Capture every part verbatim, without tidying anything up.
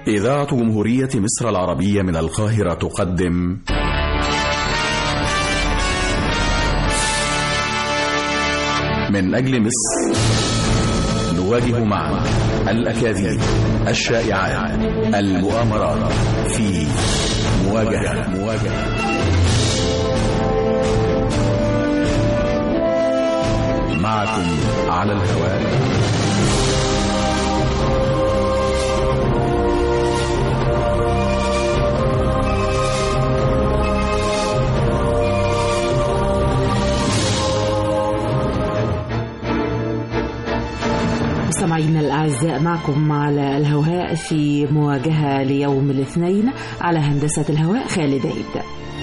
إذاعة جمهورية مصر العربية من القاهرة تقدم من أجل مصر، نواجه معا الأكاذيب، الشائعات، المؤامرات في مواجهة مواجهة معكم على الهواء. مستمعينا الأعزاء، معكم على الهواء في مواجهة ليوم الاثنين. على هندسة الهواء خالد عيد،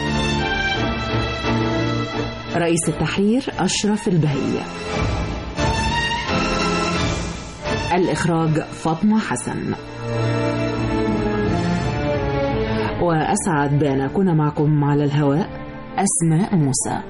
رئيس التحرير أشرف البهية، الإخراج فاطمة حسن. وأسعد بأن أكون معكم على الهواء أسماء موسى.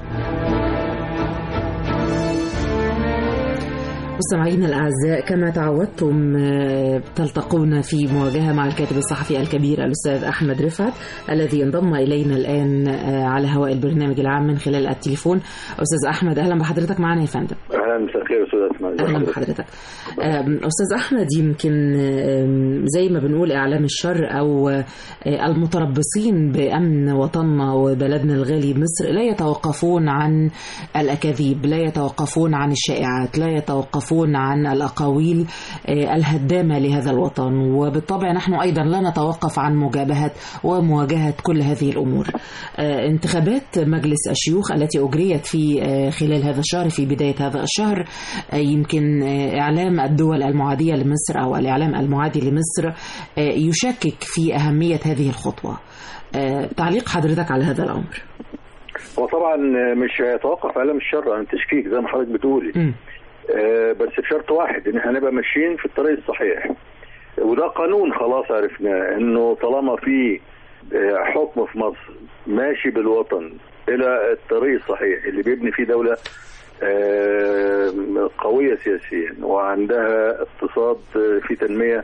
مستمعينا الأعزاء، كما تعودتم تلتقون في مواجهة مع الكاتب الصحفي الكبير الأستاذ أحمد رفعت الذي انضم إلينا الآن على هواء البرنامج العام من خلال التليفون. أستاذ أحمد، أهلا بحضرتك معنا يا فندم. أهلا، مساء الخير أستاذ أحمد. أهلا بحضرتك. أستاذ أحمد، يمكن زي ما بنقول إعلام الشر أو المتربصين بأمن وطننا وبلدنا الغالي مصر لا يتوقفون عن الأكاذيب، لا يتوقفون عن الشائعات، لا يتوقفون عن الأقاويل الهدامة لهذا الوطن، وبالطبع نحن أيضا لا نتوقف عن مجابهة ومواجهة كل هذه الأمور. انتخابات مجلس الشيوخ التي أجريت في خلال هذا الشهر، في بداية هذا الشهر، يمكن إعلام الدول المعادية لمصر أو الإعلام المعادي لمصر يشكك في أهمية هذه الخطوة. تعليق حضرتك على هذا الأمر؟ وطبعا مش هيتوقف إعلام الشر عن التشكيك زي ما حضرتك بتقولي، م. بس بشرط واحد، ان احنا نبقى ماشيين في الطريق الصحيح، وده قانون خلاص عرفناه، انه طالما في حكم في مصر ماشي بالوطن الى الطريق الصحيح اللي بيبني فيه دولة قوية سياسيا وعندها اقتصاد في تنمية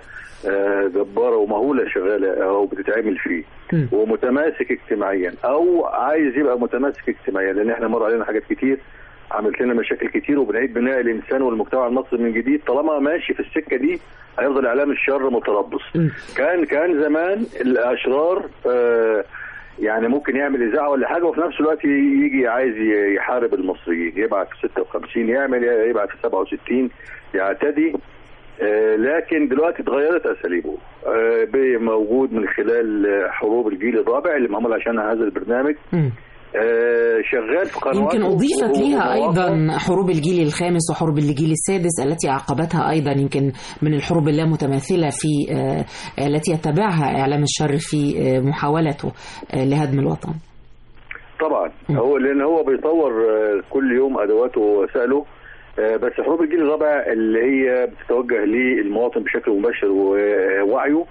جبارة ومهولة شغالة او بتتعمل فيه، ومتماسك اجتماعيا او عايز يبقى متماسك اجتماعيا، لان احنا مر علينا حاجات كتير عملت لنا مشاكل كتير وبنعيد بناء الانسان والمجتمع المصري من جديد. طالما ماشي في السكه دي هيفضل اعلام الشر متربص. كان كان زمان الاشرار آه يعني ممكن يعمل اذاعه ولا حاجه، وفي نفس الوقت يجي عايز يحارب المصريين، يبعت في ستة وخمسين، يعمل يبعت في سبعة وستين، يعتدي. آه لكن دلوقتي اتغيرت اساليبه، آه موجود من خلال حروب الجيل الرابع اللي معمول عشان هذا البرنامج. م. آه شغال في قنوات، يمكن أضيفت ليها أيضا حروب الجيل الخامس وحروب الجيل السادس التي عقبتها أيضا يمكن من الحروب اللامتماثلة في آه التي يتبعها إعلام الشر في آه محاولته آه لهدم الوطن. طبعا م. هو لأن هو بيطور آه كل يوم أدواته ووسائله، آه بس حروب الجيل الرابع اللي هي بتتوجه للمواطن بشكل مباشر ووعيه،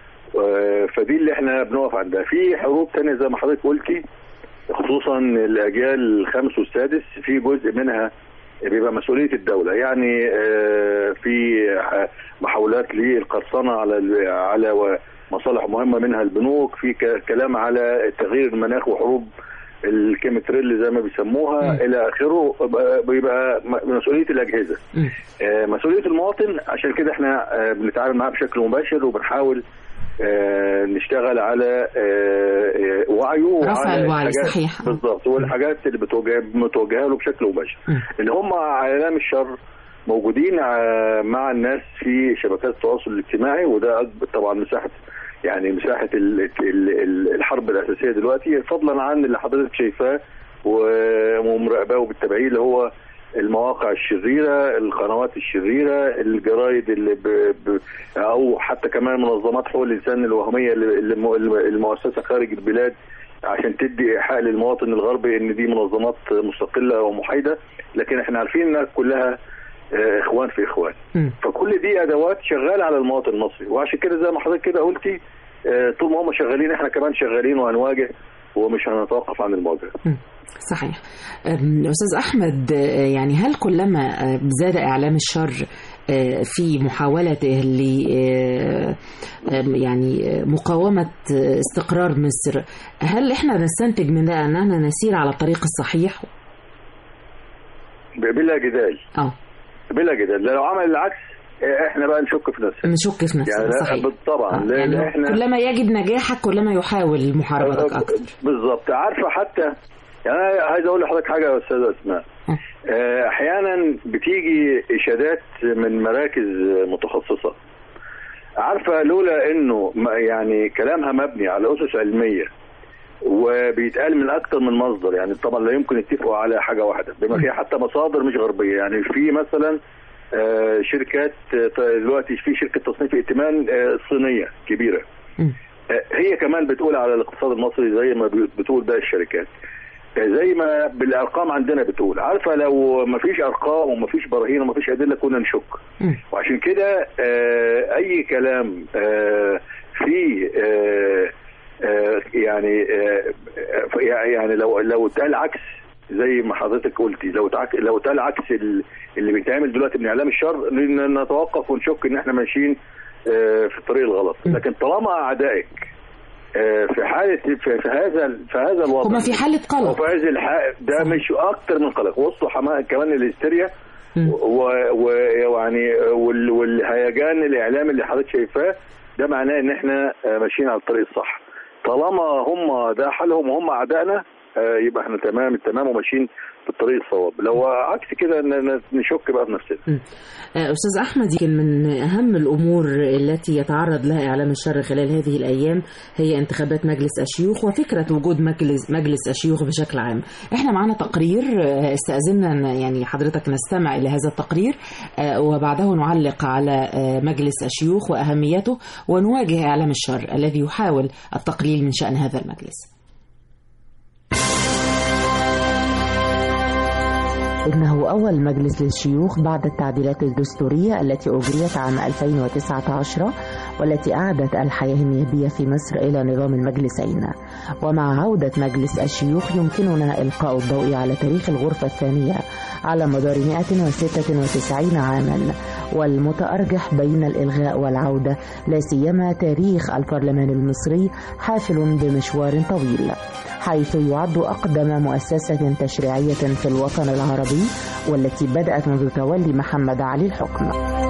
آه فدي اللي احنا بنقف عندها. في حروب تانية زي ما حضرتك قلتي، خصوصا الاجيال الخامس والسادس، في جزء منها بيبقى مسؤوليه الدوله، يعني في محاولات للقرصنه على على مصالح مهمه منها البنوك، في كلام على تغيير المناخ وحروب الكيمتريل زي ما بيسموها م. الى اخره، بيبقى مسؤوليه الاجهزه. م. مسؤوليه المواطن، عشان كده احنا بنتعامل معاه بشكل مباشر وبنحاول آه نشتغل على آه وعيه رفع الوعي. صحيح بالضبط، والحاجات اللي بتوجه متوجهه له بشكل مباشر، اللي هم اعلام الشر موجودين مع الناس في شبكات التواصل الاجتماعي، وده اكبر طبعا مساحه، يعني مساحه الحرب الاساسيه دلوقتي، فضلا عن اللي حضرتك شايفاه ومراقباه وبالتبعيه، اللي هو المواقع الشريرة، القنوات الشريرة، الجرايد اللي ب... ب... أو حتى كمان منظمات حقوق الإنسان الوهمية اللي المؤسسة خارج البلاد عشان تدي إيحاء للمواطن الغربي إن دي منظمات مستقلة ومحايدة، لكن إحنا عارفين إنها كلها إخوان في إخوان. م. فكل دي أدوات شغالة على المواطن المصري، وعشان كده زي ما حضرتك كده قلتي، طول ما هم شغالين إحنا كمان شغالين وهنواجه ومش هنتوقف عن المواجهة. صحيح. أستاذ أحمد، يعني هل كلما زاد إعلام الشر في محاولته ل يعني مقاومة استقرار مصر، هل احنا نستنتج من ده أننا نسير على الطريق الصحيح؟ بلا جدال اه بلا جدال. لو عمل العكس احنا بقى نشك في نفسنا نشك في نفسنا يعني. صحيح طبعا آه. يعني احنا كلما يجد نجاحك كلما يحاول محاربتك اكتر. بالظبط. عارفه حتى يعني انا عايز اقول لحضرتك حاجه يا استاذه اسماء، آه. احيانا بتيجي اشادات من مراكز متخصصه، عارفه لولا انه يعني كلامها مبني على اسس علميه وبيتقال من اكتر من مصدر، يعني طبعا لا يمكن يتفقوا على حاجه واحده بما فيها حتى مصادر مش غربيه. يعني في مثلا آه شركات دلوقتي، في شركه تصنيف ائتمان آه صينيه كبيره، آه هي كمان بتقول على الاقتصاد المصري زي ما بتقول باقي الشركات، آه زي ما بالارقام عندنا بتقول. عارفه لو ما فيش ارقام وما فيش براهين وما فيش ادله كنا نشك. وعشان كده آه اي كلام آه في آه آه يعني آه يعني لو لو اتقال عكس زي ما حضرتك قلتي، لو لو اتقال عكس اللي بيتعمل دلوقتي من اعلام الشر نتوقف ونشك ان احنا ماشيين آه في الطريق الغلط. لكن طالما اعدائك آه في حاله في هذا في هذا الوضع هما في حاله قلق، وفي هذه الحاله ده مش اكتر من قلق، وسطوا كمان الهستيريا ويعني والهيجان الاعلامي اللي حضرتك شايفاه، ده معناه ان احنا ماشيين على الطريق الصح. طالما هم ده حالهم وهم اعدائنا يبقى احنا تمام التمام وماشيين في الطريق الصواب. لو عكس كده نشك بقى في نفسنا. استاذ احمد، يمكن من اهم الامور التي يتعرض لها اعلام الشر خلال هذه الايام هي انتخابات مجلس الشيوخ وفكره وجود مجلس مجلس الشيوخ بشكل عام. احنا معنا تقرير استاذنا يعني حضرتك نستمع الى هذا التقرير وبعده نعلق على مجلس الشيوخ واهميته ونواجه اعلام الشر الذي يحاول التقليل من شان هذا المجلس. إنه أول مجلس للشيوخ بعد التعديلات الدستورية التي أجريت عام ألفين وتسعة عشر والتي أعادت الحياة النيابية في مصر إلى نظام المجلسين. ومع عودة مجلس الشيوخ يمكننا إلقاء الضوء على تاريخ الغرفة الثانية على مدار مئة وستة وتسعين عاما، والمتأرجح بين الإلغاء والعودة، لا سيما تاريخ البرلمان المصري حافل بمشوار طويل، حيث يعد أقدم مؤسسة تشريعية في الوطن العربي والتي بدأت منذ تولي محمد علي الحكم.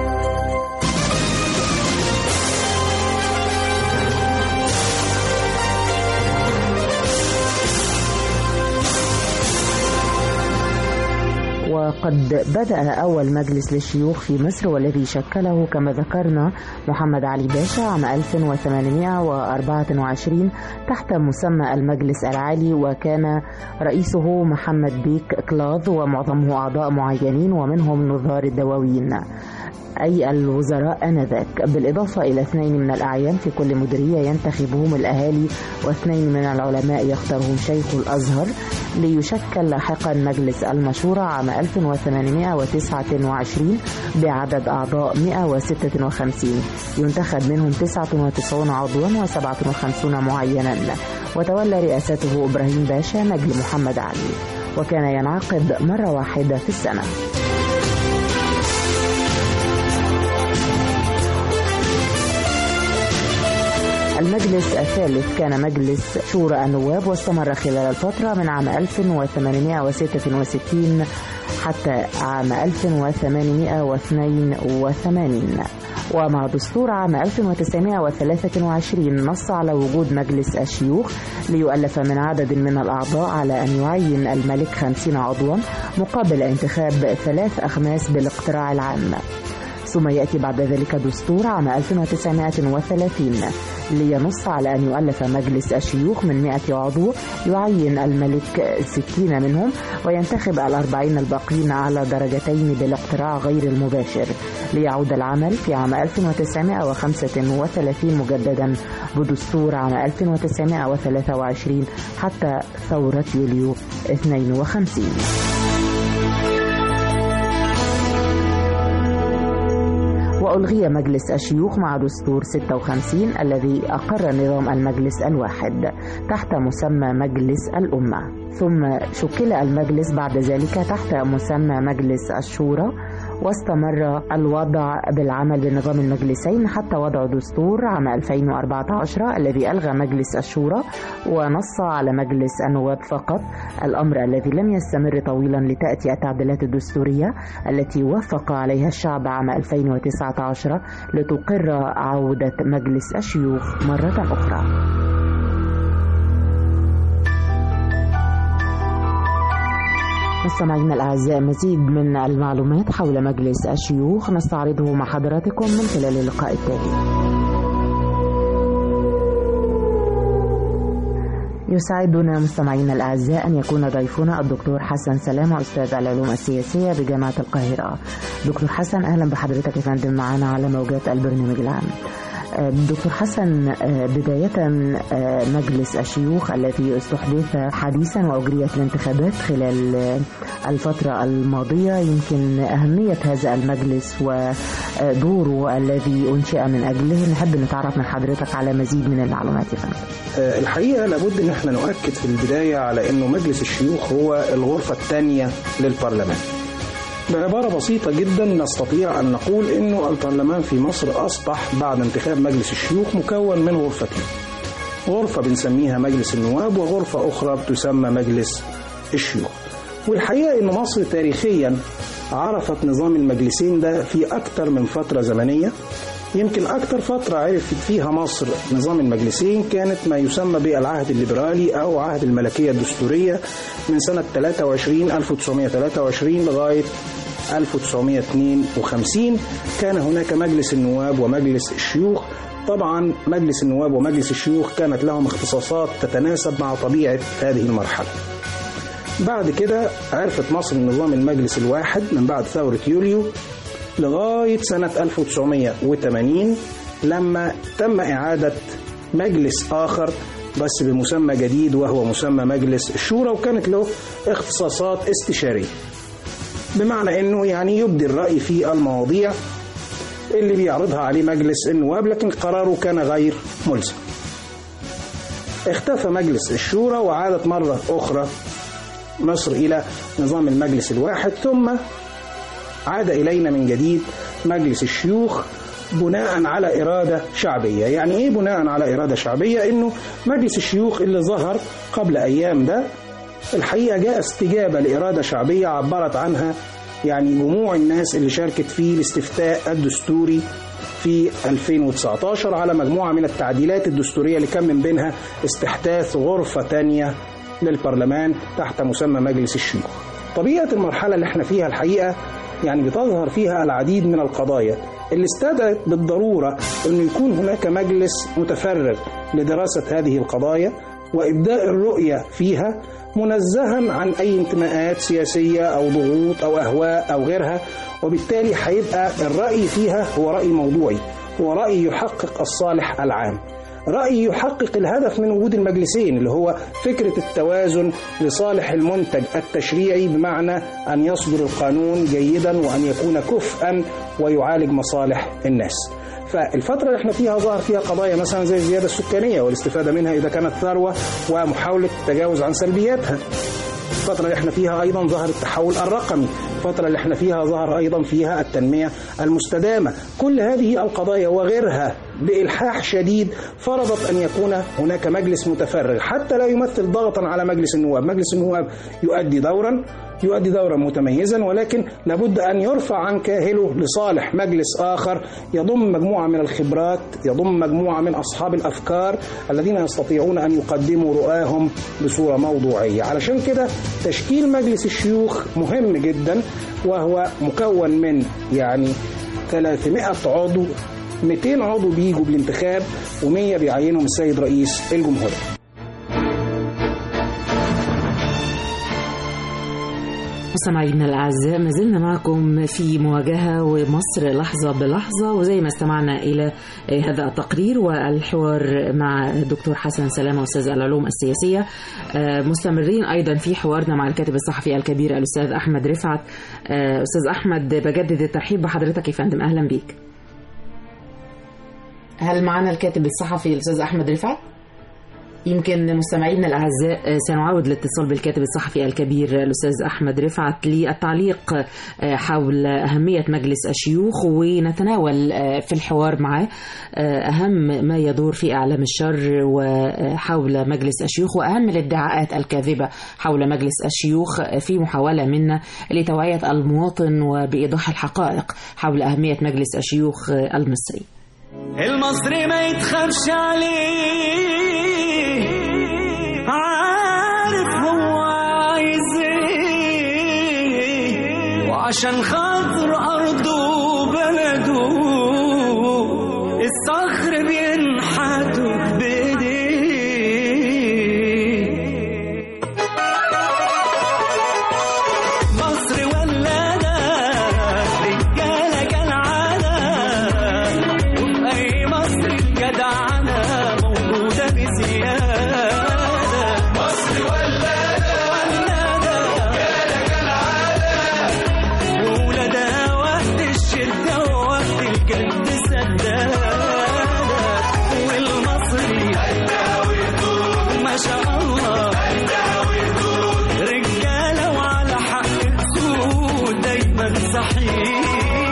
وقد بدأ أول مجلس للشيوخ في مصر والذي شكله كما ذكرنا محمد علي باشا عام ألف وثمانمئة وأربعة وعشرين تحت مسمى المجلس العالي، وكان رئيسه محمد بيك كلاظ ومعظمه أعضاء معينين ومنهم نظار الدواوين أي الوزراء آنذاك، بالإضافة إلى اثنين من الأعيان في كل مديرية ينتخبهم الأهالي، واثنين من العلماء يختارهم شيخ الأزهر، ليشكل لاحقا مجلس المشورة عام ألف وثمانمئة وتسعة وعشرين بعدد أعضاء مئة وستة وخمسين، ينتخب منهم تسعة وتسعين عضوا وسبعة وخمسين معينا، وتولى رئاسته إبراهيم باشا نجل محمد علي، وكان ينعقد مرة واحدة في السنة. المجلس الثالث كان مجلس شورى النواب، واستمر خلال الفترة من عام ألف وثمانمئة وستة وستين حتى عام ألف وثمانمئة واثنين وثمانين. ومع دستور عام ألف وتسعمئة وثلاثة وعشرين نص على وجود مجلس الشيوخ ليؤلف من عدد من الأعضاء على أن يعين الملك خمسين عضوا مقابل انتخاب ثلاث أخماس بالاقتراع العام. ثم يأتي بعد ذلك دستور عام ألف وتسعمئة وثلاثين لينص على أن يؤلف مجلس الشيوخ من مئة عضو، يعين الملك ستين منهم وينتخب الأربعين الباقين على درجتين بالاقتراع غير المباشر، ليعود العمل في عام ألف وتسعمئة وخمسة وثلاثين مجددا بدستور عام ألف وتسعمئة وثلاثة وعشرين حتى ثورة يوليو اثنين وخمسين. وألغي مجلس الشيوخ مع دستور ستة وخمسين الذي أقر نظام المجلس الواحد تحت مسمى مجلس الأمة، ثم شكل المجلس بعد ذلك تحت مسمى مجلس الشورى، واستمر الوضع بالعمل بنظام المجلسين حتى وضع دستور عام ألفين وأربعة عشر الذي ألغى مجلس الشورى ونص على مجلس النواب فقط، الأمر الذي لم يستمر طويلا لتأتي التعديلات الدستورية التي وافق عليها الشعب عام ألفين وتسعة عشر لتقر عودة مجلس الشيوخ مرة أخرى. مستمعينا الأعزاء، مزيد من المعلومات حول مجلس الشيوخ نستعرضه مع حضراتكم من خلال اللقاء التالي. يسعدنا مستمعينا الأعزاء أن يكون ضيفنا الدكتور حسن سلامة، أستاذ العلوم السياسية بجامعة القاهرة. دكتور حسن، أهلا بحضرتك يا فندم معنا على موجات البرنامج العام. دكتور حسن، بداية مجلس الشيوخ الذي استحدث حديثا وأجريت الانتخابات خلال الفترة الماضية، يمكن أهمية هذا المجلس ودوره الذي أنشئ من أجله، نحب نتعرف من حضرتك على مزيد من المعلومات يا فندم. الحقيقة لابد أن احنا نؤكد في البداية على أنه مجلس الشيوخ هو الغرفة الثانية للبرلمان. بعبارة بسيطة جدا نستطيع أن نقول أنه البرلمان في مصر أصبح بعد انتخاب مجلس الشيوخ مكون من غرفتين، غرفة بنسميها مجلس النواب وغرفة أخرى بتسمى مجلس الشيوخ. والحقيقة أن مصر تاريخيا عرفت نظام المجلسين ده في أكثر من فترة زمنية. يمكن أكثر فترة عرفت فيها مصر نظام المجلسين كانت ما يسمى بالعهد الليبرالي أو عهد الملكية الدستورية من سنة ثلاثة وعشرين ألف وتسعمائة وثلاثة وعشرين لغاية ألف وتسعمائة واثنين وخمسين. كان هناك مجلس النواب ومجلس الشيوخ. طبعا مجلس النواب ومجلس الشيوخ كانت لهم اختصاصات تتناسب مع طبيعة هذه المرحلة. بعد كده عرفت مصر نظام المجلس الواحد من بعد ثورة يوليو لغاية سنة ألف وتسعمائة وثمانين لما تم إعادة مجلس آخر بس بمسمى جديد وهو مسمى مجلس الشورى، وكانت له اختصاصات استشارية، بمعنى أنه يعني يبدي الرأي في المواضيع اللي بيعرضها عليه مجلس النواب، لكن قراره كان غير ملزم. اختفى مجلس الشورى وعادت مرة أخرى مصر إلى نظام المجلس الواحد، ثم عاد إلينا من جديد مجلس الشيوخ بناء على إرادة شعبية. يعني إيه بناء على إرادة شعبية؟ إنه مجلس الشيوخ اللي ظهر قبل أيام ده الحقيقة جاء استجابة لإرادة شعبية عبرت عنها يعني جموع الناس اللي شاركت في الاستفتاء الدستوري في ألفين وتسعة عشر على مجموعة من التعديلات الدستورية اللي كان من بينها استحداث غرفة تانية للبرلمان تحت مسمى مجلس الشيوخ. طبيعة المرحلة اللي احنا فيها الحقيقة يعني بتظهر فيها العديد من القضايا اللي استدعت بالضرورة أنه يكون هناك مجلس متفرغ لدراسة هذه القضايا وإبداء الرؤية فيها منزها عن أي انتماءات سياسية أو ضغوط أو أهواء أو غيرها، وبالتالي هيبقى الرأي فيها هو رأي موضوعي، هو رأي يحقق الصالح العام، رأي يحقق الهدف من وجود المجلسين اللي هو فكرة التوازن لصالح المنتج التشريعي، بمعنى أن يصدر القانون جيدا وأن يكون كفءا ويعالج مصالح الناس. فالفترة اللي احنا فيها ظهر فيها قضايا مثلا زي الزيادة السكانية والاستفادة منها إذا كانت ثروة ومحاولة التجاوز عن سلبياتها. الفترة اللي احنا فيها أيضا ظهر التحول الرقمي، الفترة اللي احنا فيها ظهر أيضا فيها التنمية المستدامة. كل هذه القضايا وغيرها بإلحاح شديد فرضت أن يكون هناك مجلس متفرغ حتى لا يمثل ضغطا على مجلس النواب. مجلس النواب يؤدي دورا يؤدي دورا متميزا، ولكن لابد أن يرفع عن كاهله لصالح مجلس آخر يضم مجموعة من الخبرات، يضم مجموعة من أصحاب الأفكار الذين يستطيعون أن يقدموا رؤاهم بصورة موضوعية. علشان كده تشكيل مجلس الشيوخ مهم جدا، وهو مكون من يعني ثلاثمائة عضو، مئتين عضو بيجوا بالانتخاب ومئة بيعينهم السيد رئيس الجمهورية. مستمعينا الأعزاء، ما زلنا معكم في مواجهة ومصر لحظة بلحظة، وزي ما استمعنا إلى هذا التقرير والحوار مع الدكتور حسن سلامة أستاذ العلوم السياسية، مستمرين أيضا في حوارنا مع الكاتب الصحفي الكبير الأستاذ أحمد رفعت. أستاذ أحمد، بجدد الترحيب بحضرتك يا فندم، أهلا بيك. هل معنا الكاتب الصحفي الأستاذ أحمد رفعت؟ يمكن مستمعينا الأعزاء سنعاود الاتصال بالكاتب الصحفي الكبير الأستاذ أحمد رفعت للتعليق حول أهمية مجلس الشيوخ، ونتناول في الحوار معه أهم ما يدور في إعلام الشر وحول مجلس الشيوخ وأهم الادعاءات الكاذبة حول مجلس الشيوخ في محاولة منا لتوعية المواطن وبإيضاح الحقائق حول أهمية مجلس الشيوخ المصري. المصري ما يتخافش عليه، عارف هو عايز ايه، وعشان خاطر أرضه وبلده الصخر بينحتوا بإيديه. مصر ولادة رجالة كالعادة، وفي أي مصر الجدعنة موجودة بزيادة. مصر ولادة ولادة رجالة كالعادة، وولادها وقت الشدة ووقت الجد سدادة. والمصري ما شاء الله رجالة وعلى حق السود دايما صحيح.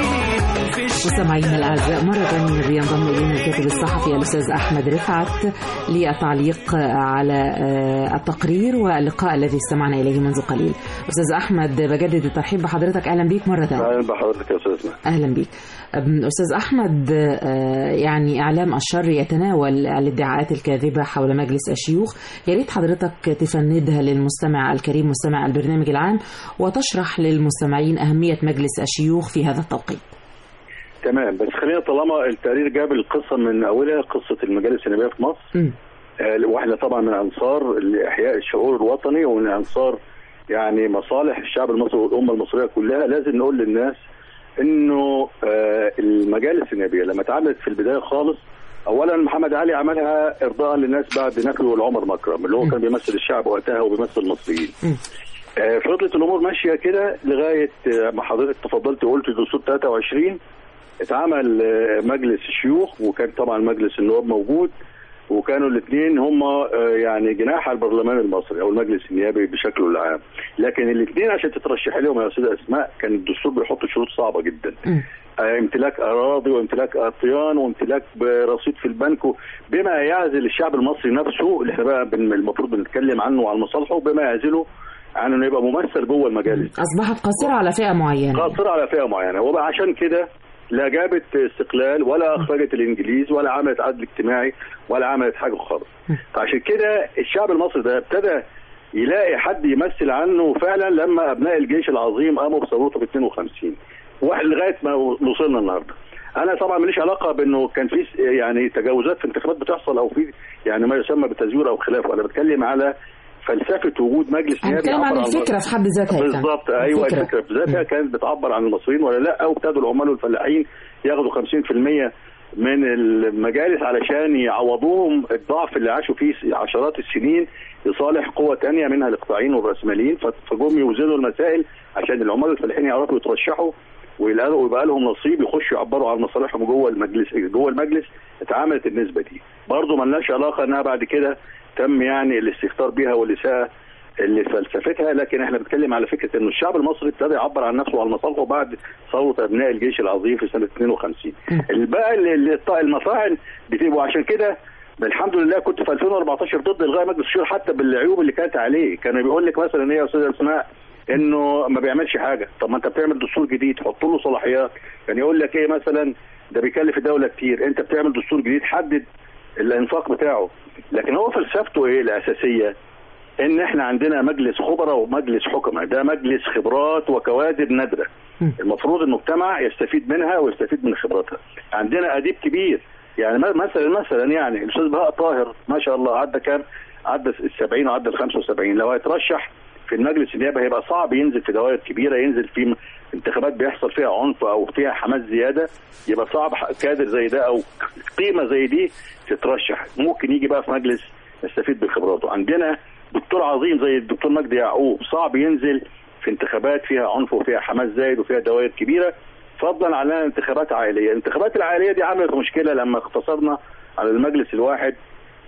مستمعينا الأعزاء، مرة ثانية بينضم إلينا الكاتب الصحفي الأستاذ أحمد رفعت للتعليق على التقرير واللقاء الذي استمعنا إليه منذ قليل. أستاذ أحمد، بجدد الترحيب بحضرتك، أهلا بيك مرة ثانية. أهلا بحضرتك يا أستاذ. أهلا بيك أستاذ أحمد. يعني إعلام الشر يتناول الادعاءات الكاذبة حول مجلس الشيوخ، يا ريت حضرتك تفندها للمستمع الكريم مستمع البرنامج العام وتشرح للمستمعين أهمية مجلس الشيوخ في هذا التوقيت. تمام، بس خلينا طالما التقرير جاب القصه من اولها، قصه المجالس النيابيه في مصر، آه واحنا طبعا من انصار لاحياء الشعور الوطني ومن انصار يعني مصالح الشعب المصري والامه المصريه كلها، لازم نقول للناس انه آه المجالس النيابيه لما اتعملت في البدايه خالص، اولا محمد علي عملها ارضاء للناس بعد نفيه لعمر مكرم اللي هو كان بيمثل الشعب وقتها وبيمثل المصريين. آه فضلت الامور ماشيه كده لغايه ما حضرتك تفضلت وقلت دستور ثلاثة وعشرين اتعمل مجلس الشيوخ، وكان طبعا مجلس النواب موجود، وكانوا الاثنين هم يعني جناح البرلمان المصري او المجلس النيابي بشكله العام. لكن الاثنين عشان تترشح لهم يا استاذه اسماء كان الدستور بيحط شروط صعبه جدا. امتلاك اراضي وامتلاك اطيان وامتلاك رصيد في البنك، بما يعزل الشعب المصري نفسه اللي احنا بقى المفروض بنتكلم عنه وعن مصالحه، بما يعزله عن انه يبقى ممثل جوه المجالس. اصبحت قاصره على فئه معينه. قاصره على فئه معينه، وبقى عشان كده لا جابت استقلال ولا اخرجت الانجليز ولا عملت عدل اجتماعي ولا عملت حاجه خالص. فعشان كده الشعب المصري ده ابتدى يلاقي حد يمثل عنه فعلا لما ابناء الجيش العظيم قاموا بثورته في اثنين وخمسين واحد لغايه ما وصلنا النهارده. انا طبعا ماليش علاقه بانه كان في يعني تجاوزات في انتخابات بتحصل او في يعني ما يسمى بالتزوير او خلافه، انا بتكلم على فلسفه وجود مجلس نيابي. بنتكلم عن الفكره في حد ذاتها. بالظبط، ايوه الفكره في ذاتها كانت بتعبر عن المصريين ولا لا، او ابتدوا العمال والفلاحين ياخدوا خمسين بالمية من المجالس علشان يعوضوهم الضعف اللي عاشوا فيه عشرات السنين لصالح قوة تانية منها الاقطاعيين والرأسماليين، فجم يوزنوا المسائل عشان العمال والفلاحين يعرفوا يترشحوا ويبقى لهم نصيب يخشوا يعبروا عن مصالحهم جوه المجلس. جوه المجلس اتعملت النسبة دي، برضه مالناش علاقة انها بعد كده تم يعني الاستهتار بيها والإساءة اللي فلسفتها، لكن احنا بنتكلم على فكره انه الشعب المصري ابتدى يعبر عن نفسه وعن مصالحه بعد ثوره ابناء الجيش العظيم في سنه اثنين وخمسين. الباقي المفاعل بتبقوا عشان كده الحمد لله كنت في ألفين وأربعتاشر ضد الغاء مجلس الشيوخ حتى بالعيوب اللي كانت عليه. كان بيقول لك مثلا ايه يا استاذه اسماء انه ما بيعملش حاجه، طب ما انت بتعمل دستور جديد حط له صلاحيات. كان يقول لك ايه مثلا ده بيكلف الدوله كتير، انت بتعمل دستور جديد حدد الانفاق بتاعه. لكن هو فلسفته ايه الاساسيه؟ ان احنا عندنا مجلس خبراء ومجلس حكماء، ده مجلس خبرات وكوادر نادره المفروض المجتمع يستفيد منها ويستفيد من خبراتها. عندنا اديب كبير يعني مثلا مثلا يعني الاستاذ بهاء طاهر ما شاء الله عدى كام؟ عدى السبعين وعدى ال خمسة وسبعين. لو هيترشح في المجلس النيابي هيبقى صعب ينزل في دوائر كبيره، ينزل في انتخابات بيحصل فيها عنف او فيها حماس زياده، يبقى صعب كادر زي ده او قيمه زي دي تترشح. ممكن يجي بقى في مجلس يستفيد بخبراته. عندنا دكتور عظيم زي الدكتور مجدي يعقوب صعب ينزل في انتخابات فيها عنف وفيها حماس زايد وفيها دوائر كبيره، فضلا على انتخابات عائليه. الانتخابات العائليه دي عملت مشكله لما اختصرنا على المجلس الواحد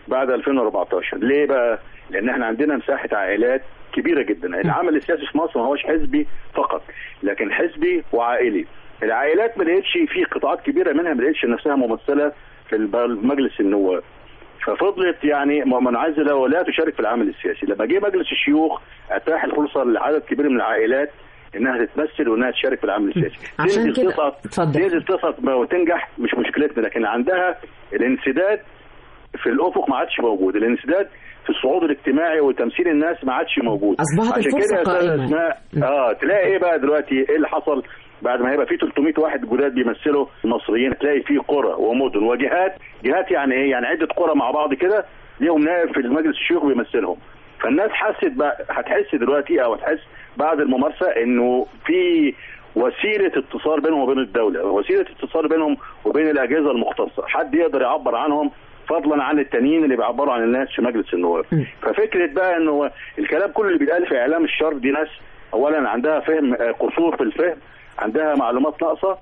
بعد ألفين وأربعتاشر. ليه بقى؟ لان احنا عندنا مساحه عائلات كبيره جدا. العمل السياسي في مصر ما هوش حزبي فقط، لكن حزبي وعائلي. العائلات ما لقيتش في قطاعات كبيره منها ما لقيتش نفسها ممثله في مجلس النواب، ففضلت يعني منعزله ولا تشارك في العمل السياسي. لما جه مجلس الشيوخ اتاح الفرصه لعدد كبير من العائلات انها تتمثل وانها تشارك في العمل السياسي. عشان كده تنزل تسقط وتنجح مش مشكلتنا، لكن عندها الانسداد في الافق ما عادش موجود، الانسداد في الصعود الاجتماعي وتمثيل الناس ما عادش موجود. اصبحت الفرصه قائمه. اه تلاقي ايه بقى دلوقتي ايه اللي حصل بعد ما هيبقى في ثلاثمائة واحد جداد بيمثلوا المصريين؟ تلاقي في قرى ومدن وجهات، جهات يعني ايه؟ يعني عده قرى مع بعض كده ليهم نائب في المجلس الشيوخ بيمثلهم. فالناس حست بقى، هتحس دلوقتي او هتحس بعد الممارسه انه في وسيله اتصال بينهم وبين الدوله، وسيله اتصال بينهم وبين الاجهزه المختصه، حد يقدر يعبر عنهم فضلا عن التانيين اللي بيعبروا عن الناس في مجلس النواب. ففكره بقى انه الكلام كله اللي بيتقال في اعلام الشر دي ناس اولا عندها فهم قصور في الفهم، عندها معلومات ناقصه،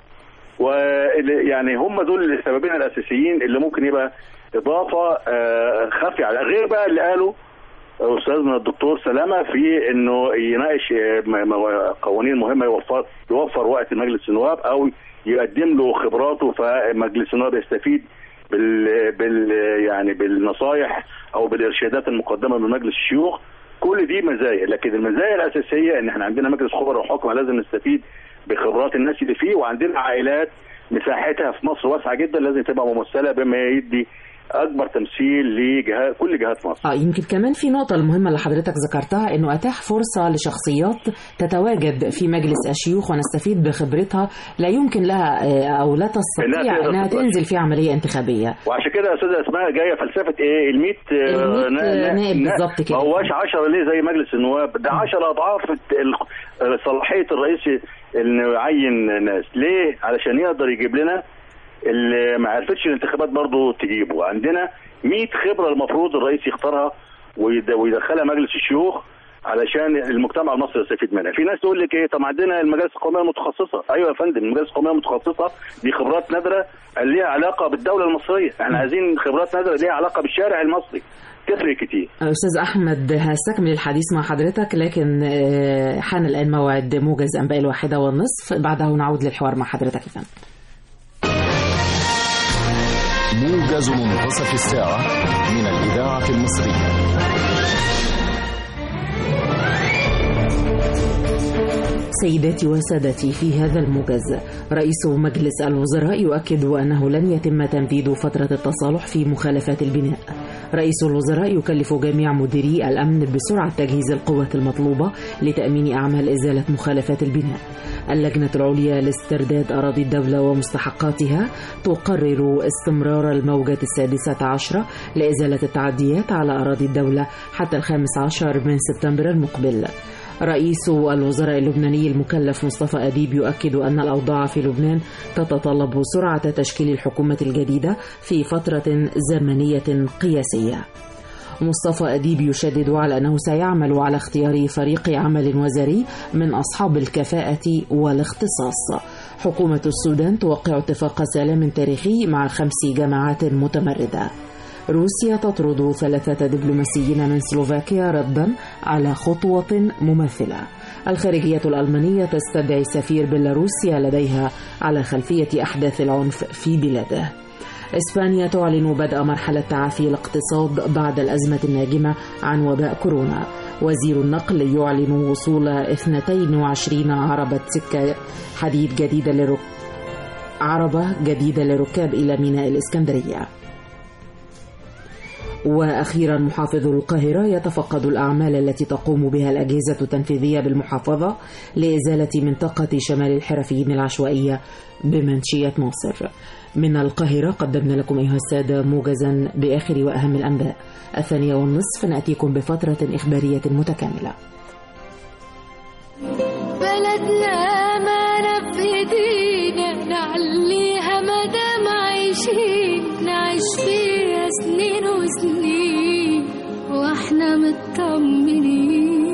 ويعني هم دول السببين الاساسيين اللي ممكن يبقى اضافه خفيه على غير بقى اللي قاله استاذنا الدكتور سلامه في انه يناقش قوانين مهمه يوفر يوفر وقت مجلس النواب او يقدم له خبراته فمجلس النواب يستفيد بال بال يعني بالنصايح او بالارشادات المقدمه من مجلس الشيوخ. كل دي مزايا، لكن المزايا الاساسيه ان احنا عندنا مجلس خبراء وحكمه لازم نستفيد بخبرات الناس اللي فيه، وعندنا عائلات مساحتها في مصر واسعه جدا لازم تبقى ممثله بما يدي اكبر تمثيل لجهات كل جهات مصر. اه يمكن كمان في نقطه المهمه اللي حضرتك ذكرتها انه اتاح فرصه لشخصيات تتواجد في مجلس الشيوخ ونستفيد بخبرتها لا يمكن لها او لا تستطيع انها, إنها تنزل في عمليه انتخابيه. وعشان كده يا استاذه اسماء جايه فلسفه ايه ال مئة نائب بالظبط كده. ما هوش عشرة ليه زي مجلس النواب، ده عشرة اضعاف صلاحيه الرئيس انه يعين ناس. ليه؟ علشان يقدر يجيب لنا اللي ما عرفتش الانتخابات برضه تجيبه. عندنا مئة خبره المفروض الرئيس يختارها ويدخلها مجلس الشيوخ علشان المجتمع المصري يستفيد منها. في ناس تقول لك ايه، طب عندنا المجالس القوميه المتخصصه. ايوه يا فندم، المجالس القوميه المتخصصه دي خبرات نادره ليها علاقه بالدوله المصريه، احنا عايزين خبرات نادره ليها علاقه بالشارع المصري، تفرق كتير. استاذ احمد هستكمل الحديث مع حضرتك، لكن حان الان موعد موجز انباء الواحده والنصف، بعدها نعود للحوار مع حضرتك يا فندم. موجز منتصف الساعة من الإذاعة المصرية. سيداتي وسادتي، في هذا الموجز رئيس مجلس الوزراء يؤكد أنه لن يتم تنفيذ فترة التصالح في مخالفات البناء. رئيس الوزراء يكلف جميع مديري الأمن بسرعة تجهيز القوات المطلوبة لتأمين أعمال إزالة مخالفات البناء. اللجنة العليا لاسترداد أراضي الدولة ومستحقاتها تقرر استمرار الموجة السادسة عشرة لإزالة التعديات على أراضي الدولة حتى الخامس عشر من سبتمبر المقبل. رئيس الوزراء اللبناني المكلف مصطفى أديب يؤكد أن الأوضاع في لبنان تتطلب سرعة تشكيل الحكومة الجديدة في فترة زمنية قياسية. مصطفى أديب يشدد على أنه سيعمل على اختيار فريق عمل وزاري من أصحاب الكفاءة والاختصاص. حكومة السودان توقع اتفاق سلام تاريخي مع خمس جماعات متمردة. روسيا تطرد ثلاثة دبلوماسيين من سلوفاكيا ردا على خطوة مماثلة. الخارجية الألمانية تستدعي سفير بيلاروسيا لديها على خلفية أحداث العنف في بلاده. إسبانيا تعلن بدء مرحلة تعافي الاقتصاد بعد الأزمة الناجمة عن وباء كورونا. وزير النقل يعلن وصول اثنتين وعشرين عربة سكة حديد جديدة لرك... عربة جديدة للركاب إلى ميناء الإسكندرية. وأخيرا محافظ القاهرة يتفقد الأعمال التي تقوم بها الأجهزة التنفيذية بالمحافظة لإزالة منطقة شمال الحرفيين العشوائية بمنشية ناصر. من القاهرة قدمنا لكم أيها السادة موجزا بآخر وأهم الأنباء. الثانية والنصف نأتيكم بفترة إخبارية متكاملة. بلدنا أمانة في إيدينا نعليها مدام عايشين، نعيش فيها سنين وسنين واحنا مطمنين.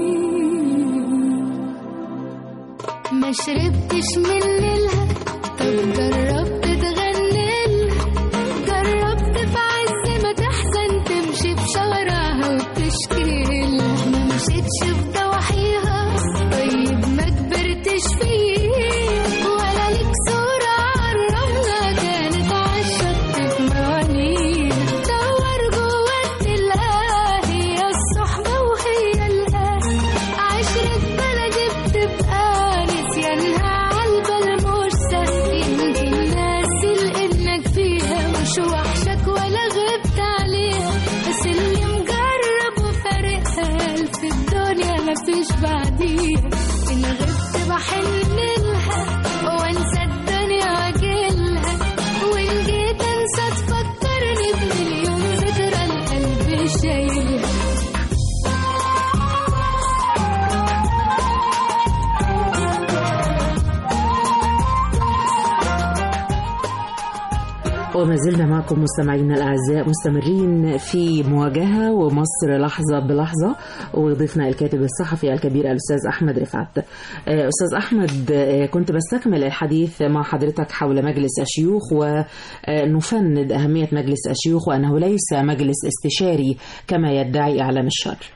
ما شربتش من نيلها، طب جربت تغني لها، جربت في عز ما تحزن تمشي مفيش بعديها، إن غبت بحن لها وانسى الدنيا واجيلها، وإن جيت انسى تفكرني بمليون ذكرى القلب شايلها. وما زلنا معكم مستمعينا الأعزاء، مستمرين في مواجهة ومصر لحظة بلحظة، وضيفنا الكاتب الصحفي الكبير الأستاذ أحمد رفعت. أستاذ أحمد، كنت بستكمل الحديث مع حضرتك حول مجلس الشيوخ ونفند أهمية مجلس الشيوخ وأنه ليس مجلس استشاري كما يدعي إعلام الشر.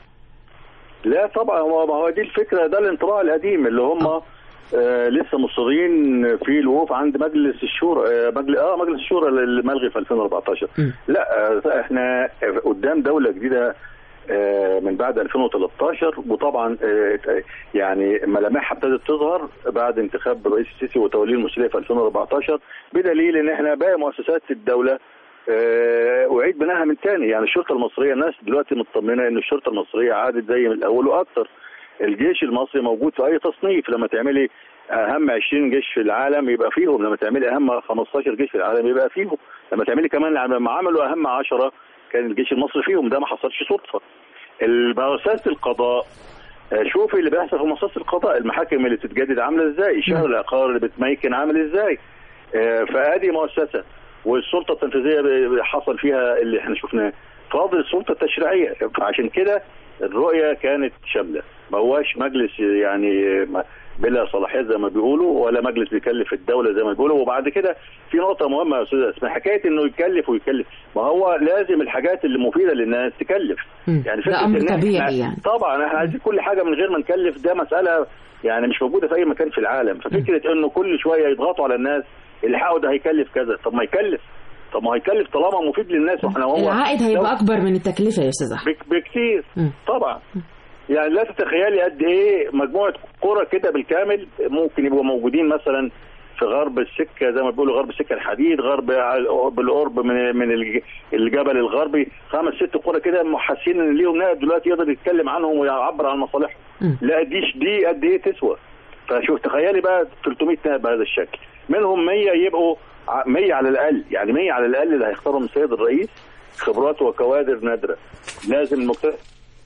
لا طبعا، هو هو دي الفكرة، ده الانطباع القديم اللي هم أه. آه لسه مصرين في الوقوف عند مجلس الشورى. آه مجلس اه مجلس الشورى اللي ملغي في ألفين وأربعتاشر. م. لا آه احنا قدام دولة جديدة آه من بعد ألفين وتلتاشر، وطبعا آه يعني ملامحها ابتدت تظهر بعد انتخاب الرئيس السيسي وتوليه المسؤولية في ألفين وأربعتاشر، بدليل ان احنا باقي مؤسسات الدولة آه وعيد بناها من تاني. يعني الشرطة المصرية، الناس دلوقتي مطمنة ان الشرطة المصرية عادت زي من الاول واكثر. الجيش المصري موجود في اي تصنيف، لما تعملي اهم عشرين جيش في العالم يبقى فيهم، لما تعملي اهم خمستاشر جيش في العالم يبقى فيهم، لما تعملي كمان لما عملوا اهم عشرة كان الجيش المصري فيهم. ده ما حصلش صدفه. المؤسسات القضاء، شوفي اللي بيحصل في مؤسسات القضاء، المحاكم اللي بتتجدد عامله ازاي، الشهر العقار اللي بتميكن عامل ازاي. فادي مؤسسه، والسلطه التنفيذيه حصل فيها اللي احنا شفناه، فاضل السلطه التشريعيه. فعشان كده الرؤيه كانت شامله، ما هواش مجلس يعني بلا صلاحيات زي ما بيقولوا، ولا مجلس بيكلف الدوله زي ما بيقولوا. وبعد كده في نقطه مهمه يا استاذ اسماء، حكايه انه يكلف ويكلف، ما هو لازم الحاجات اللي مفيده للناس تكلف. يعني ده امر طبيعي يعني. طبعا احنا عايزين كل حاجه من غير ما نكلف، ده مساله يعني مش موجوده في اي مكان في العالم. ففكره انه كل شويه يضغطوا على الناس اللي حقه ده هيكلف كذا، طب ما يكلف، طب ما هيكلف طالما مفيد للناس. واحنا هو العائد هيبقى اكبر من التكلفه يا استاذ احمد بكتير. م. طبعا يعني لا تتخيلي قد ايه مجموعه قرى كده بالكامل ممكن يبقوا موجودين مثلا في غرب السكه زي ما بيقولوا، غرب السكه الحديد، غرب بالقرب من من الجبل الغربي، خمس ست قرى كده محاسين ان ليهم نائب دلوقتي يقدر يتكلم عنهم ويعبر عن مصالحهم. لا دي دي قد ايه تسوى. فشوف تخيلي بقى ثلاثمية نائب بهذا الشكل، منهم مية يبقوا مية على الاقل، يعني مية على الاقل اللي هيختارهم السيد الرئيس خبرات وكوادر نادره. لازم المجتمع.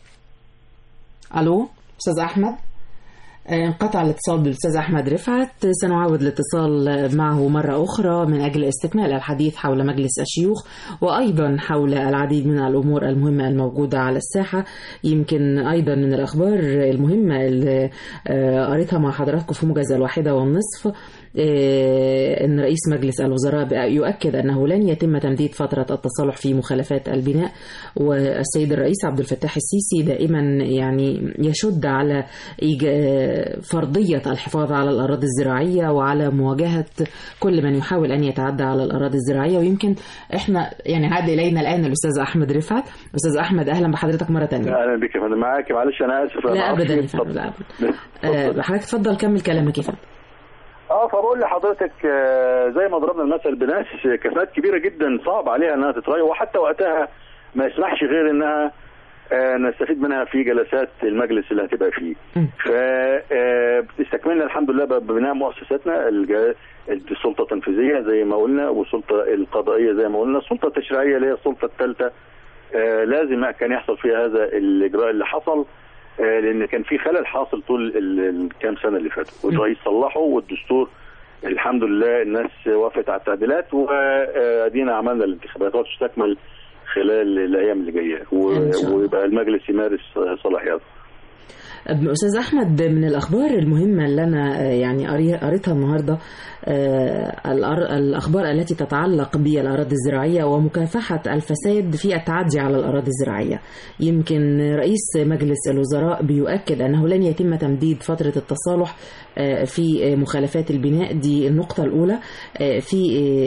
الو استاذ احمد، انقطع الاتصال بالاستاذ احمد رفعت، سنعاود الاتصال معه مره اخرى من اجل استكمال الحديث حول مجلس الشيوخ وايضا حول العديد من الامور المهمه الموجوده على الساحه. يمكن ايضا من الاخبار المهمه اللي قريتها مع حضراتكم في موجز الواحده والنصف أن رئيس مجلس الوزراء يؤكد أنه لن يتم تمديد فترة التصالح في مخالفات البناء، والسيد الرئيس عبد الفتاح السيسي دائما يعني يشد على فرضية الحفاظ على الأراضي الزراعية وعلى مواجهة كل من يحاول أن يتعدى على الأراضي الزراعية. ويمكن إحنا يعني عاد إلينا الآن الأستاذ أحمد رفعت. أستاذ أحمد أهلا بحضرتك مرة تانية. أهلا بك يا فندم، معاك، معلش أنا آسف. لا أبدا يا فندم، لا أبدا. حضرتك تفضل كمل كلامك يا فندم. اه فبقول لحضرتك زي ما ضربنا المثل بناس كفاءات كبيره جدا صعب عليها انها تتريح، وحتى وقتها ما يسمحش غير انها نستفيد منها في جلسات المجلس اللي هتبقى فيه. فاستكملنا الحمد لله ببناء مؤسساتنا، السلطه التنفيذيه زي ما قلنا، والسلطه القضائيه زي ما قلنا، السلطه التشريعيه اللي هي السلطه الثالثه لازم كان يحصل فيها هذا الاجراء اللي حصل، لان كان في خلل حاصل طول الكام سنه اللي فاتوا، والرئيس صلحه، والدستور الحمد لله الناس وافقت على التعديلات، وادينا عملنا الانتخابات وتستكمل خلال الايام اللي جايه، ويبقى المجلس يمارس صلاحياته. أستاذ أحمد، من الأخبار المهمة اللي أنا يعني قريتها النهاردة الأخبار التي تتعلق بالأراضي الزراعية ومكافحة الفساد في التعدي على الأراضي الزراعية. يمكن رئيس مجلس الوزراء بيؤكد أنه لن يتم تمديد فترة التصالح في مخالفات البناء، دي النقطة الأولى. في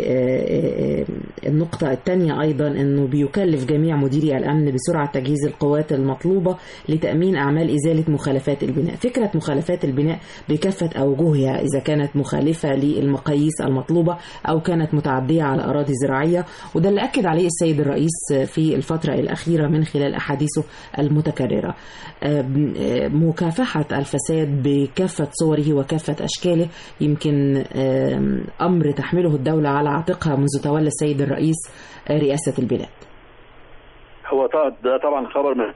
النقطة الثانية أيضا أنه بيكلف جميع مديري الأمن بسرعة تجهيز القوات المطلوبة لتأمين أعمال إزالة مخالفات مخالفات البناء. فكرة مخالفات البناء بكافة أوجهها، إذا كانت مخالفة للمقاييس المطلوبة أو كانت متعدية على أراضي زراعية، وده اللي أكد عليه السيد الرئيس في الفترة الأخيرة من خلال أحاديثه المتكررة. مكافحة الفساد بكافة صوره وكافة أشكاله يمكن أمر تحمله الدولة على عاتقها منذ تولى السيد الرئيس رئاسة البلاد. هو ده طبعا خبر من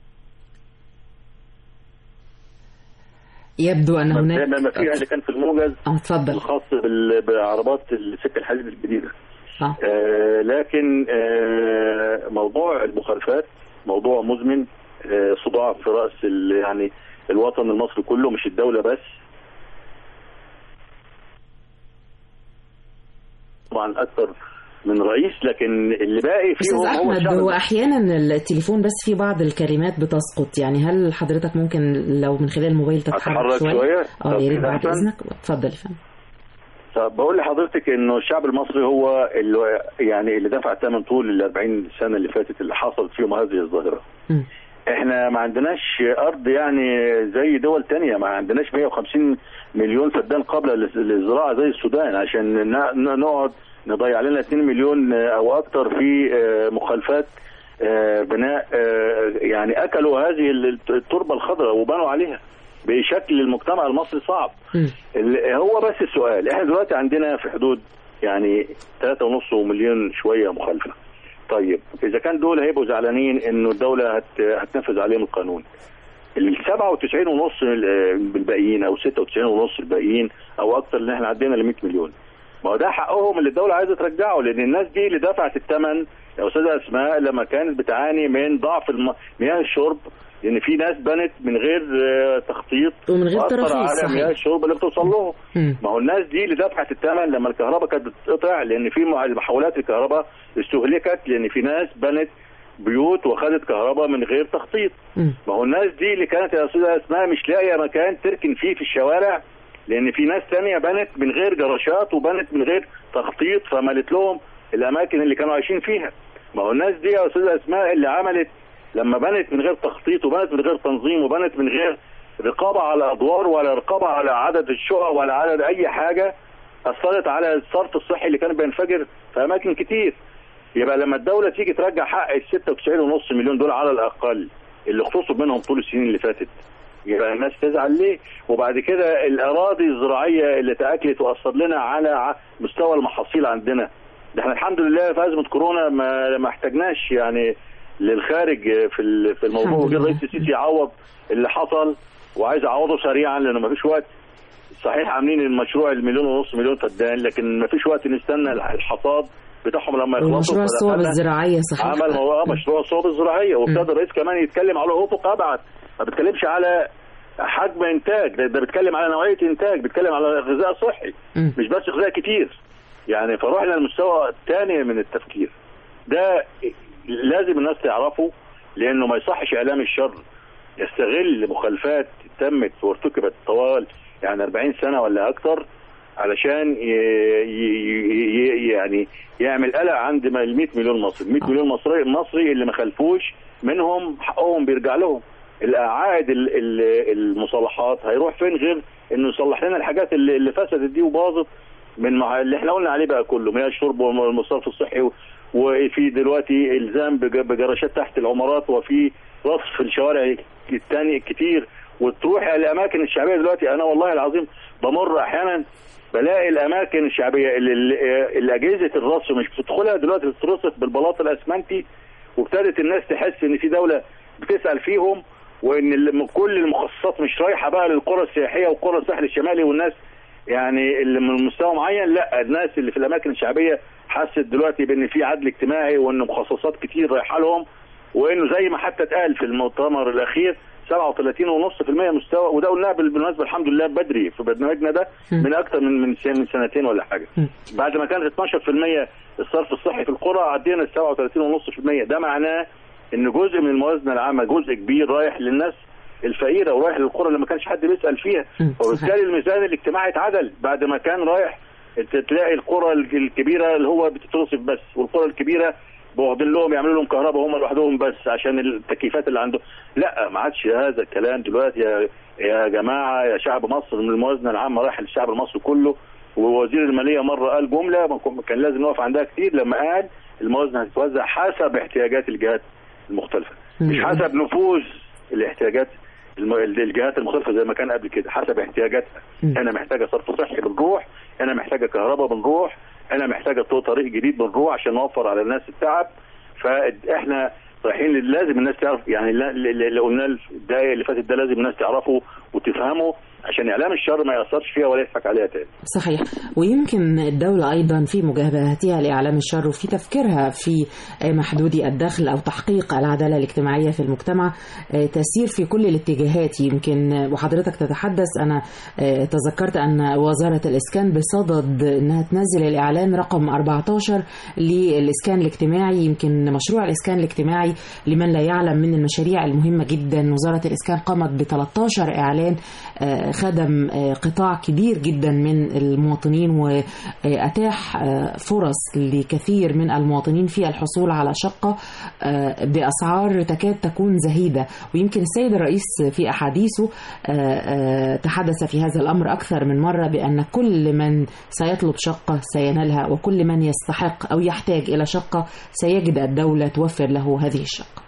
يبدو أن هناك ما في اللي كان في الموجز اتفضل الخاص بعربات السكة الحديد الجديدة. آه. آه لكن آه موضوع المخالفات موضوع مزمن، آه صداع في رأس يعني الوطن المصري كله، مش الدولة بس. طبعا أكثر من رئيس، لكن اللي باقي فيهم أستاذ هو أحمد، هو أحيانا التليفون بس في بعض الكلمات بتسقط، يعني هل حضرتك ممكن لو من خلال الموبايل تتحرك شوية؟ شوية اه يا ريت بعد إذنك. اتفضل يا فندم. طب بقول لحضرتك إنه الشعب المصري هو اللي يعني اللي دفع الثمن طول ال أربعين سنة اللي فاتت اللي حصلت فيهم هذه الظاهرة. م. احنا ما عندناش ارض يعني زي دول تانية، ما عندناش مئة وخمسين مليون فدان قابلة للزراعة زي السودان عشان نقعد نضيع لنا اثنين مليون او اكتر في مخالفات بناء. يعني اكلوا هذه التربة الخضراء وبنوا عليها بشكل المجتمع المصري صعب. هو بس السؤال، احنا دلوقتي عندنا في حدود يعني ثلاثة ونص مليون شوية مخالفة. طيب إذا كان دول هيبقوا زعلانين إنه الدولة هت... هتنفذ عليهم القانون، ال سبعة وتسعين ونص بالباقيين أو ستة وتسعين ونص الباقيين أو أكثر اللي إحنا عندنا ل مئة مليون، ما هو ده حقهم اللي الدولة عايزة ترجعه، لأن الناس دي اللي دفعت الثمن يا أستاذة أسماء لما كانت بتعاني من ضعف الم... مياه الشرب، لأن في ناس بنت من غير تخطيط ومن غير ترخيص على مياه الشرب اللي بتوصل لهم. ما هو الناس دي اللي دفعت الثمن لما الكهرباء كانت بتتقطع، لأن في محاولات الكهرباء استهلكت لأن في ناس بنت بيوت وخدت كهرباء من غير تخطيط. ما هو الناس دي اللي كانت يا أستاذة أسماء مش لاقية مكان تركن فيه في الشوارع، لأن في ناس تانية بنت من غير جراشات وبنت من غير تخطيط فملت لهم الأماكن اللي كانوا عايشين فيها. ما هو الناس دي يا أستاذة أسماء اللي عملت لما بنت من غير تخطيط وبنت من غير تنظيم وبنت من غير رقابة على أدوار ولا رقابة على عدد الشقق ولا عدد أي حاجة، أثرت على الصرف الصحي اللي كان بينفجر في أماكن كتير. يبقى لما الدولة تيجي ترجع حق ال ستة وتسعين ونص مليون دول على الأقل اللي اختصوا منهم طول السنين اللي فاتت، يبقى الناس تزعل ليه؟ وبعد كده الأراضي الزراعية اللي تأكلت وأثر لنا على مستوى المحاصيل عندنا، ده احنا الحمد لله في أزمة كورونا ما ما احتاجناش يعني للخارج في في الموضوع، وجه الرئيس السيسي يعوض اللي حصل وعايز يعوضه سريعا لانه ما فيش وقت. صحيح عاملين المشروع المليون ونص مليون فدان، لكن ما فيش وقت نستنى الحصاد بتاعهم لما يخلصوا. مشروع الصوب الزراعيه صحيح عمل مشروع الصوب الزراعيه، وابتدى الرئيس كمان يتكلم على افق ابعد، ما بيتكلمش على حجم انتاج، ده, ده بيتكلم على نوعيه انتاج، بيتكلم على غذاء صحي م. مش بس غذاء كتير يعني. فروحنا المستوى الثاني من التفكير ده لازم الناس تعرفه، لانه ما يصحش اعلام الشر يستغل مخالفات تمت وارتكبت طوال يعني أربعين سنة ولا اكتر علشان ي... ي... يعني يعمل قلق عند ال مئة مليون مصري. مئة مليون مصري مصري اللي ما خلفوش منهم حقهم بيرجع لهم. العائد المصالحات هيروح فين غير انه يصلح لنا الحاجات اللي, اللي فسدت دي وباظت من مع... اللي احنا قلنا عليه بقى كله، مياه الشرب والمصرف الصحي، وفي دلوقتي الزام بجراشات تحت العمارات، وفي رصف في الشوارع الثاني كتير، وتروح الاماكن الشعبيه دلوقتي. انا والله العظيم بمر احيانا بلاقي الاماكن الشعبيه اللي, اللي اجهزه الرصف مش بتدخلها دلوقتي، بتترصف بالبلاط الاسمنتي، وابتدت الناس تحس ان في دوله بتسال فيهم، وان كل المخصصات مش رايحه بقى للقرى السياحيه وقرى الساحل الشمالي والناس يعني اللي من مستوى معين، لا الناس اللي في الاماكن الشعبيه حست دلوقتي بان في عدل اجتماعي وان مخصصات كتير رايحه لهم، وانه زي ما حتى اتقال في المؤتمر الاخير سبعة وثلاثين ونص في المية مستوى، وده قلناه بالمناسبه الحمد لله بدري في برنامجنا ده من اكثر من من من سنتين ولا حاجه. بعد ما كانت اثناشر في المية الصرف الصحي في القرى عدينا ال سبعة وثلاثين ونص في المية. ده معناه ان جزء من الموازنه العامه جزء كبير رايح للناس الفقيره ورايح للقرى اللي ما كانش حد بيسال فيها، وبالتالي الميزان الاجتماعي اتعدل بعد ما كان رايح تلاقي القرى الكبيره اللي هو بتتوصف بس، والقرى الكبيره واخدين لهم يعملوا لهم كهرباء هم لوحدهم بس عشان التكييفات اللي عندهم. لا ما عادش هذا الكلام دلوقتي يا يا جماعه يا شعب مصر، من الموازنه العامه رايح للشعب المصري كله. ووزير الماليه مره قال جمله كان لازم نقف عندها كتير لما قال الموازنه هتتوزع حسب احتياجات الجهات المختلفه مش حسب نفوذ الاحتياجات الجهات المختلفه زي ما كان قبل كده، حسب احتياجاتها. انا محتاجه صرف صحي بنروح، انا محتاجه كهرباء بنروح، انا محتاجه طريق جديد بنروح عشان نوفر على الناس التعب. فاحنا رايحين لازم الناس تعرف، يعني اللي قلنا الدقايق اللي فاتت ده لازم الناس تعرفه وتفهمه عشان اعلام الشر ما ياثرش فيها ولا يضحك عليها تاني. صحيح. ويمكن الدوله ايضا في مجابهتها لاعلام الشر وفي تفكيرها في محدودي الدخل او تحقيق العداله الاجتماعيه في المجتمع تسير في كل الاتجاهات. يمكن وحضرتك تتحدث، انا تذكرت ان وزاره الاسكان بصدد انها تنزل الاعلان رقم أربعة عشر للاسكان الاجتماعي. يمكن مشروع الاسكان الاجتماعي لمن لا يعلم من المشاريع المهمه جدا. وزاره الاسكان قامت ب ثلاثة عشر اعلان خدم قطاع كبير جدا من المواطنين وأتاح فرص لكثير من المواطنين في الحصول على شقة بأسعار تكاد تكون زهيدة. ويمكن السيد الرئيس في أحاديثه تحدث في هذا الأمر أكثر من مرة بأن كل من سيطلب شقة سينالها، وكل من يستحق أو يحتاج إلى شقة سيجد الدولة توفر له هذه الشقة.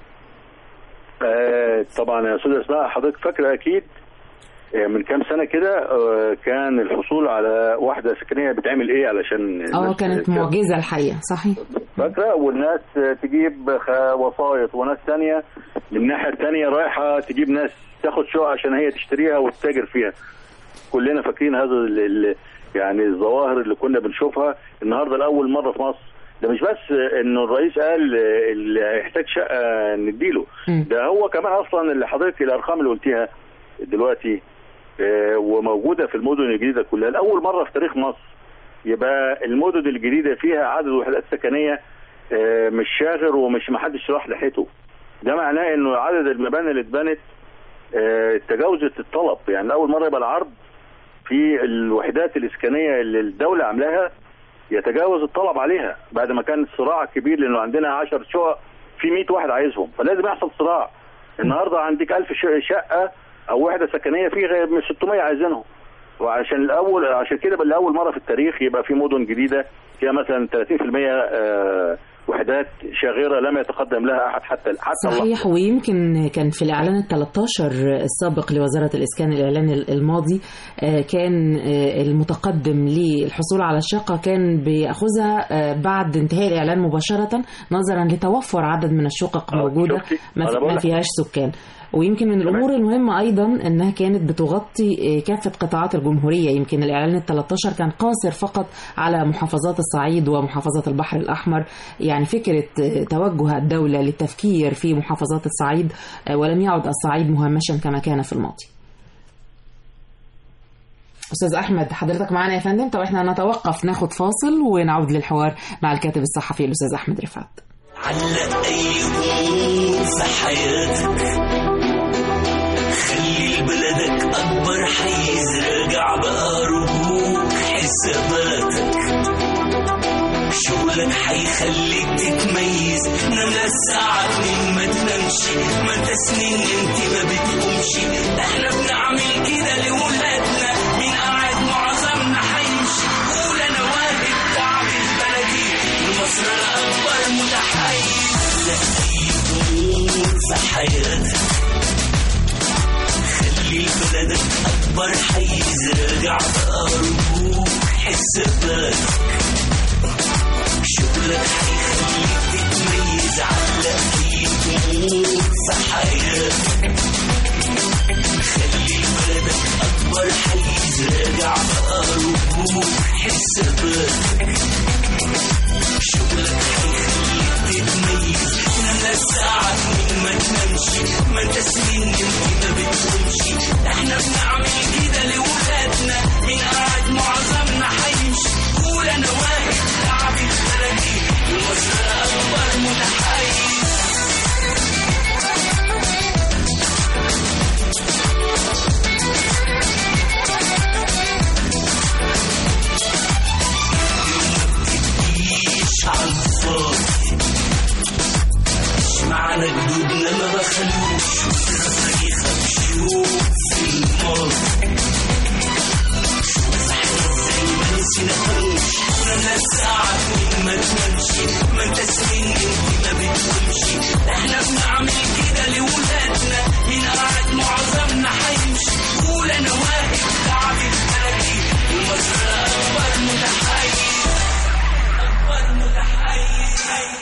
طبعا يا أستاذ اسماء، حضرتك فاكرة أكيد من كام سنة كده كان الحصول على وحدة سكنية بتعمل ايه علشان اه كانت معجزة الحقيقة. صحيح فاكرة، والناس تجيب وسايط وناس تانية من الناحية التانية رايحة تجيب ناس تاخد شقة عشان هي تشتريها وتتاجر فيها. كلنا فاكرين هذا ال يعني الظواهر اللي كنا بنشوفها. النهاردة لأول مرة في مصر، ده مش بس انه الرئيس قال اللي هيحتاج شقة نديله، ده هو كمان اصلا اللي حضرتك الارقام اللي قلتيها دلوقتي وموجودة في المدن الجديدة كلها. لأول مرة في تاريخ مصر يبقى المدن الجديدة فيها عدد وحدات سكنية مش شاغر ومش محدش راح لحيته. ده معناه انه عدد المباني اللي اتبنت تجاوزت الطلب. يعني لأول مرة يبقى العرض في الوحدات الإسكانية اللي الدولة عاملاها يتجاوز الطلب عليها، بعد ما كان الصراع كبير لأنه عندنا عشر شقق في مئة واحد عايزهم، فلازم يحصل صراع. النهاردة عندك ألف شقة او وحده سكنيه في غير من ستمية عايزينهم. وعشان الاول عشان كده لاول مره في التاريخ يبقى في مدن جديده فيها مثلا ثلاثين بالمئة وحدات شاغره لم يتقدم لها احد حتى حتى صحيح. ويمكن كان في الاعلان الثلاثة عشر السابق لوزاره الاسكان، الاعلان الماضي، كان المتقدم للحصول على الشقه كان بياخذها بعد انتهاء الاعلان مباشره، نظرا لتوفر عدد من الشقق موجوده ما فيهاش سكان. ويمكن من الأمور المهمة أيضا أنها كانت بتغطي كافة قطاعات الجمهورية. يمكن الإعلان الثلاثة عشر كان قاصر فقط على محافظات الصعيد ومحافظات البحر الأحمر. يعني فكرة توجه الدولة للتفكير في محافظات الصعيد، ولم يعد الصعيد مهمشا كما كان في الماضي. أستاذ أحمد حضرتك معنا يا فندم؟ طب احنا نتوقف ناخد فاصل ونعود للحوار مع الكاتب الصحفي الأستاذ أحمد رفعت. علق أي أمور في حياتك، خلي بلدك أكبر حيز، راجع بقى رجوك حساباتك، شغلك حيخليك تتميز، نام للساعة اتنين ما تنامش، ما انت سنين انت ما بتقومش، احنا بنعمل كده لولادنا، مين قاعد معظمنا حيمشي، قول انا واهب تعب البلدي، مصر الأكبر متحيز، في حياتك خلي بلدك أكبر حيز، راجع بقى رجوك حساباتك، شغلك حيخليك تتميز، علق ايدك في حياتك خلي بلدك أكبر حيز، راجع بقى رجوك حساباتك، شغلك حيخليك تتميز، نام الساعة اتنين ما تنامش، ما انت سنين انت ما بتقومش، احنا بنعمل كده لولادنا، مين قاعد معظمنا حيمشي، قول انا واحد تعب البلدي، المصر اكبر متحيز. ما بخلوش ما يخافش في الماضي ما نسيناهوش احنا ساعات ما تنامش ما انت سنين انت ما بتقومش احنا بنعمل كده لولادنا مين قاعد معظمنا هيمشي قول انا واقف تعب البلدي ومصر اكبر متحيز اكبر متحيز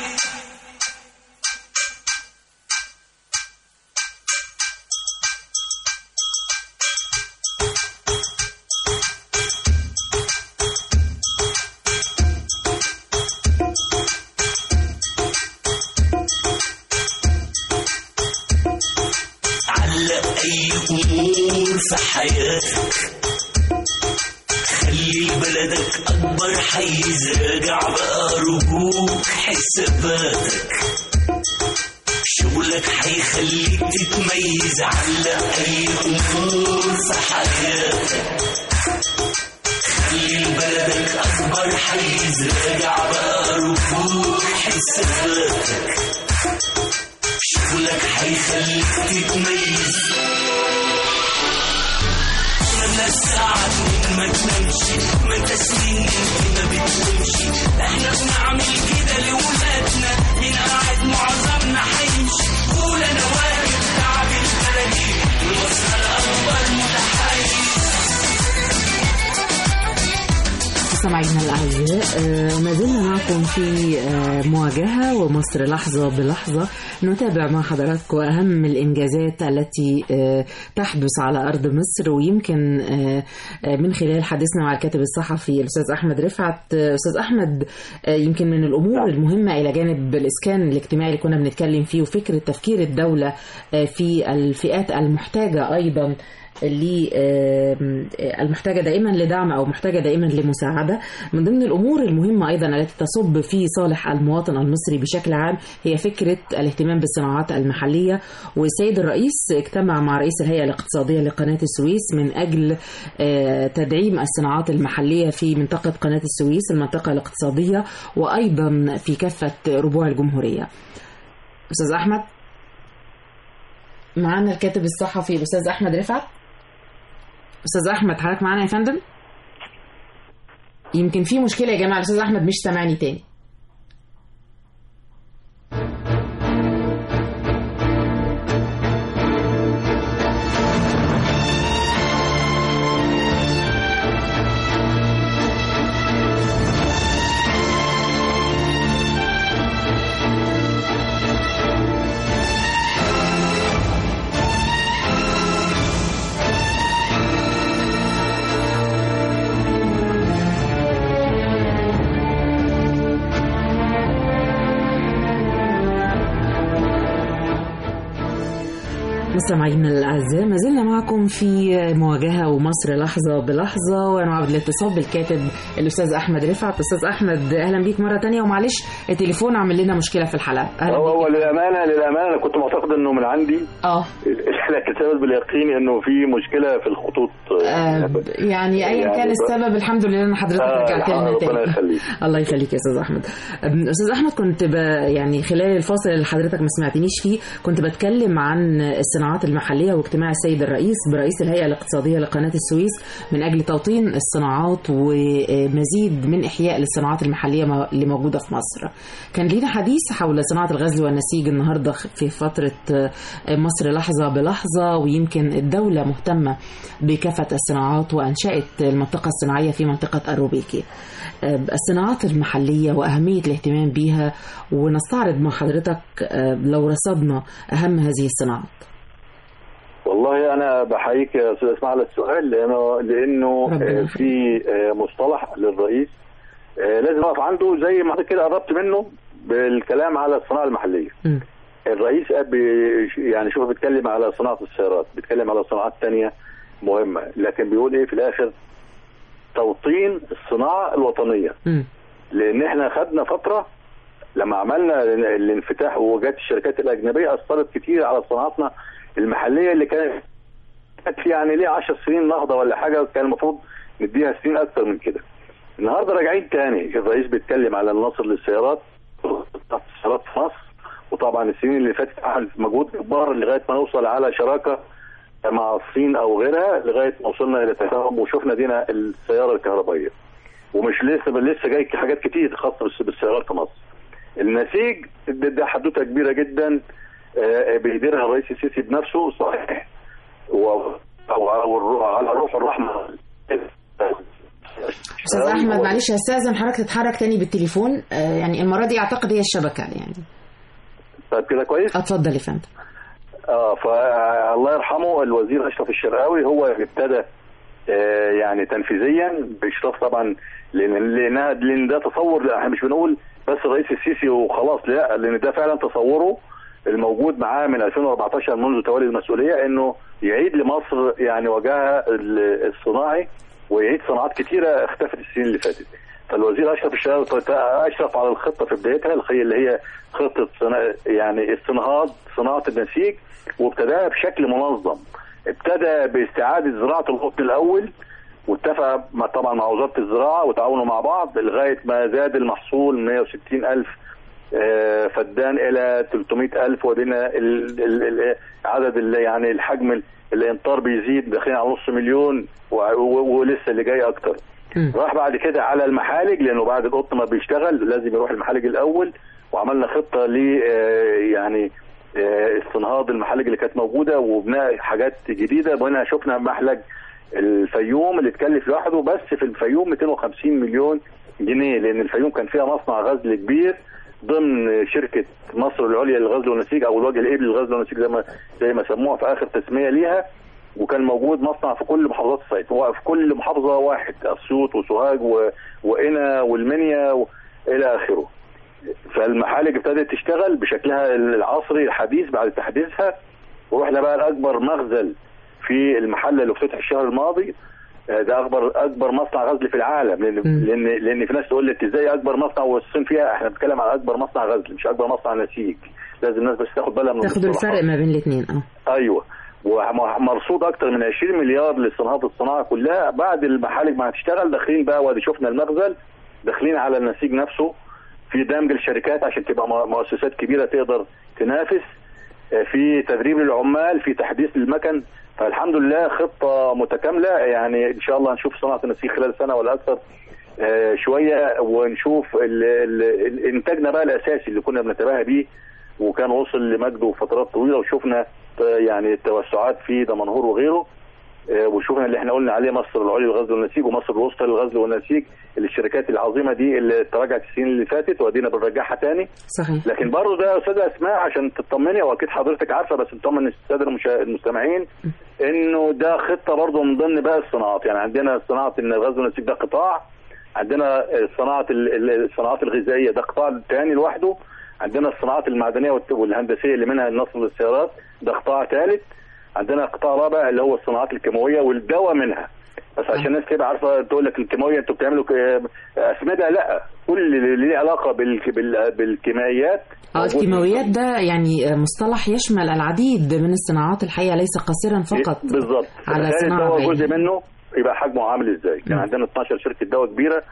أي أمور في حياتك خلي بلدك أكبر حيز راجع بقى رجوك حساباتك شغلك هيخليك تتميز على أي أمور في حياتك خلي بلدك أكبر حيز راجع بقى رجوك حساباتك شغلك هيخليك تتميز انا ساعات ما تنامش ما انت سنين انت ما بتقومش احنا بنعمل كده لولادنا مين قاعد معظمنا هيمشي قول انا واقف تعب البلدي ومصر الاكبر متحيز. مستمعينا الأعزاء ما زلنا معكم في مواجهة ومصر لحظة بلحظة نتابع مع حضراتكم أهم الإنجازات التي تحدث على أرض مصر ويمكن من خلال حديثنا مع الكاتب الصحفي الأستاذ أحمد رفعت. أستاذ أحمد يمكن من الأمور المهمة إلى جانب الإسكان الاجتماعي اللي كنا بنتكلم فيه وفكرة تفكير الدولة في الفئات المحتاجة أيضا اللي المحتاجة دائما لدعم أو محتاجة دائما لمساعدة. من ضمن الأمور المهمة أيضا التي تصب في صالح المواطن المصري بشكل عام هي فكرة الاهتمام بالصناعات المحلية، والسيد الرئيس اجتمع مع رئيس الهيئة الاقتصادية لقناة السويس من أجل تدعيم الصناعات المحلية في منطقة قناة السويس المنطقة الاقتصادية وأيضا في كافة ربوع الجمهورية. أستاذ أحمد معنا الكاتب الصحفي الأستاذ أحمد رفعت. أستاذ أحمد حضرتك معنا يا فندم؟ يمكن في مشكلة يا جماعة الأستاذ أحمد مش سامعني تاني. مستمعينا الأعزاء ما زلنا معكم في مواجهة ومصر لحظة بلحظة وأنا عبد الاتصال بالكاتب الأستاذ أحمد رفعت. أستاذ أحمد أهلا بيك مرة تانية ومعلش التليفون عمل لنا مشكلة في الحلقة. هو هو للأمانة للأمانة أنا كنت معتقد إنه من عندي اه لكن ثبت باليقين إنه في مشكلة في الخطوط آه يعني أيا يعني كان السبب الحمد لله إن حضرتك آه رجعت لنا تاني. ربنا يخليك. الله يخليك يا أستاذ أحمد. أستاذ أحمد كنت ب... يعني خلال الفاصل اللي حضرتك ما سمعتنيش فيه كنت بتكلم عن الصناعات المحلية واجتماع السيد الرئيس برئيس الهيئة الاقتصادية لقناة السويس من أجل توطين الصناعات ومزيد من إحياء للصناعات المحلية اللي موجودة في مصر. كان لينا حديث حول صناعة الغزل والنسيج النهاردة في فترة مصر لحظة بلحظة ويمكن الدولة مهتمة بكافة الصناعات وأنشأت المنطقة الصناعية في منطقة الروبيكي. الصناعات المحلية وأهمية الاهتمام بها ونستعرض مع حضرتك لو رصدنا أهم هذه الصناعات. والله أنا بحييك يا أستاذ اسماعيل على السؤال لأنه لأنه في مصطلح للرئيس لازم أقف عنده زي ما كده قربت منه بالكلام على الصناعة المحلية. م. الرئيس يعني شوف بيتكلم على صناعة السيارات بيتكلم على صناعات تانية مهمة لكن بيقول إيه في الآخر توطين الصناعة الوطنية. م. لأن إحنا خدنا فترة لما عملنا الانفتاح وجات الشركات الأجنبية أثرت كتير على صناعاتنا المحلية اللي كانت يعني ليه عشر سنين نهضة ولا حاجة كان المفروض نديها سنين أكتر من كده. النهاردة راجعين تاني الرئيس بيتكلم على النصر للسيارات السيارات في مصر وطبعا السنين اللي فاتت عملت مجهود جبار لغايه ما نوصل على شراكه مع الصين او غيرها، لغايه ما وصلنا الى تفاهم وشفنا دينا السياره الكهربائيه. ومش لسه لسه جاي حاجات كتير خاصه بالسيارات في مصر. النسيج ده, ده حدوته كبيره جدا بيديرها الرئيس السيسي بنفسه صحيح، وعلى روح الرحمه. استاذ احمد معلش هستاذن حضرتك تتحرك تاني بالتليفون، يعني المره دي اعتقد هي الشبكه يعني. طيب كده كويس؟ اتفضل يا فندم. اه فالله يرحمه الوزير اشرف الشرقاوي هو ابتدى آه يعني تنفيذيا باشراف طبعا، لان لانها لان ده تصور، احنا مش بنقول بس الرئيس السيسي وخلاص، لا، لان ده فعلا تصوره الموجود معاه من ألفين وأربعتاشر منذ تولي المسؤوليه، انه يعيد لمصر يعني وجهها الصناعي ويعيد صناعات كتيره اختفت السنين اللي فاتت. فالوزير اشرف الشرقاوي اشرف على الخطه في بدايتها اللي هي خطه يعني استنهاض صناعه النسيج، وابتداها بشكل منظم. ابتدى باستعاده زراعه القطن الاول، واتفق مع طبعا مع وزاره الزراعه وتعاونوا مع بعض لغايه ما زاد المحصول من مئة وستين ألف فدان الى ثلاثمئة ألف، ودينا عدد يعني الحجم الامطار بيزيد داخلين على نص مليون، ولسه اللي جاي اكتر. راح بعد كده على المحالج، لانه بعد القطن ما بيشتغل لازم يروح المحالج الاول، وعملنا خطه ل يعني استنهاض المحالج اللي كانت موجوده وبناء حاجات جديده. وهنا شفنا محلج الفيوم اللي اتكلف لوحده بس في الفيوم مئتين وخمسين مليون جنيه، لان الفيوم كان فيها مصنع غزل كبير ضمن شركه مصر العليا للغزل والنسيج، او الوجه الابلي للغزل والنسيج زي ما زي ما سموها في اخر تسميه ليها. وكان موجود مصنع في كل محافظات الصعيد، وفي كل محافظه واحد، اسيوط وسوهاج وقنا والمنيا الى اخره. فالمحالج ابتدت تشتغل بشكلها العصري الحديث بعد تحديثها. ورحنا بقى لاكبر مخزن في المحله اللي افتتح الشهر الماضي، ده اكبر اكبر مصنع غزل في العالم، لان م. لان لان في ناس تقول لك ازاي اكبر مصنع والصين فيها، احنا بنتكلم على اكبر مصنع غزل مش اكبر مصنع نسيج. لازم الناس بس تاخد بالها من تاخد الفرق ما بين الاثنين. اه ايوه، ومرصود اكتر من عشرين مليار لاستنهاض الصناعه كلها. بعد المحالج ما هتشتغل داخلين بقى، وادي شفنا المخزن، داخلين على النسيج نفسه في دمج الشركات عشان تبقى مؤسسات كبيره تقدر تنافس، في تدريب العمال، في تحديث المكن. فالحمد لله خطه متكامله، يعني ان شاء الله نشوف صناعه النسيج خلال سنه ولا اكثر آه شويه، ونشوف انتاجنا بقى الاساسي اللي كنا بنتباهى بيه وكان وصل لمجده فترات طويله، وشفنا يعني التوسعات في دمنهور وغيره، آه وشوفنا اللي احنا قلنا عليه مصر العليا للغزل والنسيج ومصر الوسطى للغزل والنسيج، الشركات العظيمه دي اللي تراجعت السنين اللي فاتت وادينا بنرجعها تاني. صحيح. لكن برضه ده يا استاذه اسماء عشان تطمني، واكيد حضرتك عارفه بس نطمن الساده المستمعين انه ده خطه برضه من ضمن باقي الصناعات. يعني عندنا صناعه الغزل والنسيج ده قطاع، عندنا صناعه الصناعات الغذائيه ده قطاع ثاني لوحده، عندنا الصناعات المعدنيه والهندسيه اللي منها النصب للسيارات ده قطاع ثالث، عندنا قطاع رابع اللي هو الصناعات الكيماويه والدواء منها. بس عشان الناس تبقى عارفه تقول لك الكيماويه انتوا بتعملوا اسمده، لا، كل اللي ليه علاقه بالكيماويات. اه الكيماويات ده يعني مصطلح يشمل العديد من الصناعات الحقيقه، ليس قصيرا فقط بالظبط على صناعه الدواء. جزء منه يبقى حجمه عامل ازاي؟ كان عندنا اثناشر شركه دواء كبيره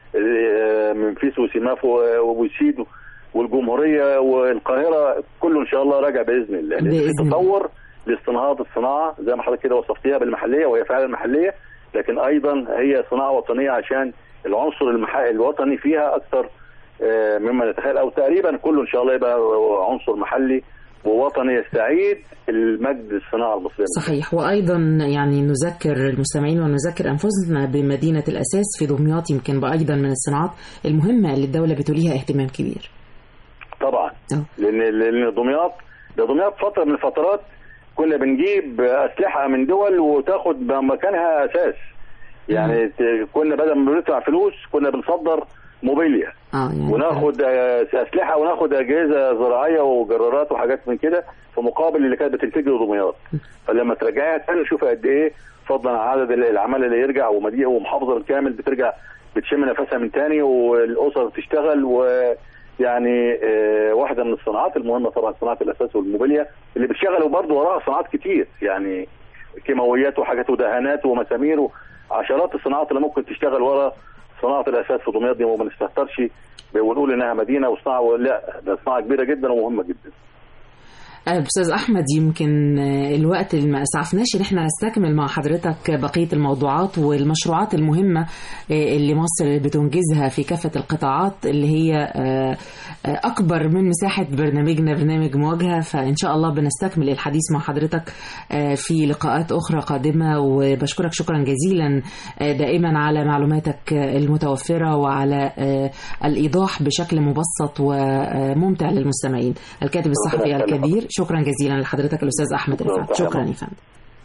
من فيس وسيماف وبوسيد والجمهوريه والقاهره، كله ان شاء الله راجع باذن الله. في تطور لاستنهاض الصناعه زي ما حضرتك كده وصفتيها بالمحليه، وهي فعلا محليه، لكن ايضا هي صناعه وطنيه عشان العنصر الوطني فيها اكثر مما نتخيل، او تقريبا كله ان شاء الله يبقى عنصر محلي ووطني يستعيد المجد الصناعه المصريه. صحيح. وايضا يعني نذكر المستمعين ونذكر انفسنا بمدينه الاساس في دمياط، يمكن ايضا من الصناعات المهمه اللي الدوله بتوليها اهتمام كبير. طبعا أوه. لان لان دمياط ده دمياط فتره من الفترات كنا بنجيب اسلحه من دول وتاخد مكانها اساس، يعني مم. كنا بدل ما بندفع فلوس كنا بنصدر موبيليا آه يعني وناخد اسلحه وناخد اجهزه زراعيه وجرارات وحاجات من كده في مقابل اللي كانت بتنتج له دمياط. فلما ترجعها تاني نشوف قد ايه فضلا عن عدد العماله اللي يرجع، ومدينه ومحافظه بالكامل بترجع بتشم نفسها من تاني، والاسر بتشتغل. ويعني آه واحده من الصناعات المهمه طبعا صناعه الاساس والموبيليا اللي بتشتغل، وبرضه وراها صناعات كتير، يعني كيماويات وحاجات ودهانات ومسامير وعشرات الصناعات اللي ممكن تشتغل ورا صناعه الاساس في دمياط دي وما نستهترش ونقول انها مدينه وصناعه، لا ده صناعه كبيره جدا ومهمه جدا. أستاذ أحمد، يمكن الوقت اللي ما أسعفناش إن احنا نستكمل مع حضرتك بقية الموضوعات والمشروعات المهمة اللي مصر بتنجزها في كافة القطاعات اللي هي أكبر من مساحة برنامجنا برنامج مواجهة، فإن شاء الله بنستكمل الحديث مع حضرتك في لقاءات أخرى قادمة. وبشكرك شكرا جزيلا دائما على معلوماتك المتوفرة وعلى الإيضاح بشكل مبسط وممتع للمستمعين. الكاتب الصحفي الكبير، شكرا جزيلا لحضرتك الأستاذ أحمد رفعت. شكرا يا فندم.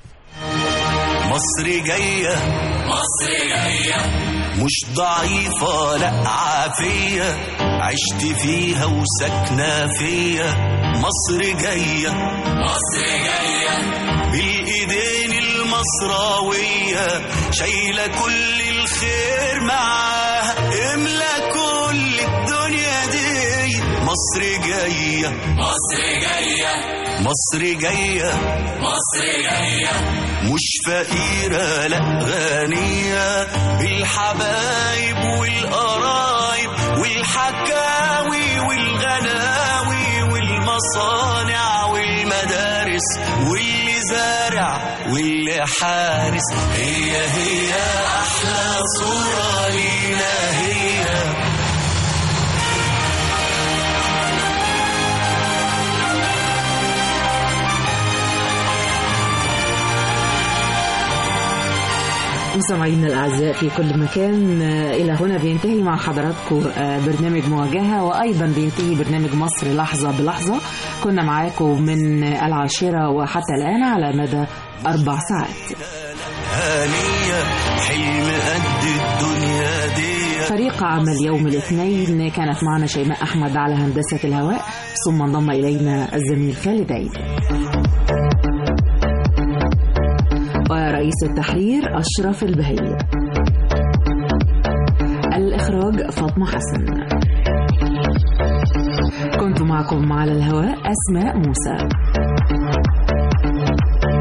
مصر جاية مصر جاية مش ضعيفة لا عافية، عشت فيها وسكنة فيا. مصر جاية مصر جاية بالإيدين المصراوية، شايلة كل الخير معاها، املى كل الدنيا دي. مصر جاية مصر جاية مصر جاية مصر جاية مش فقيرة لا غنية، بالحبايب والقرايب والحكاوي والغناوي والمصانع والمدارس واللي زارع واللي حارس. هي هي أحلى صورة لينا هي. مستمعينا الأعزاء في كل مكان، إلى هنا بينتهي مع حضراتكم برنامج مواجهة، وأيضا بينتهي برنامج مصر لحظة بلحظة. كنا معاكم من العاشرة وحتى الآن على مدى أربع ساعات. فريق عمل يوم الاثنين كانت معنا شيماء أحمد على هندسة الهواء، ثم انضم إلينا الزميل خالد عيد، ورئيس التحرير أشرف البهي، الإخراج فاطمة حسن. كنت معكم على الهواء أسماء موسى.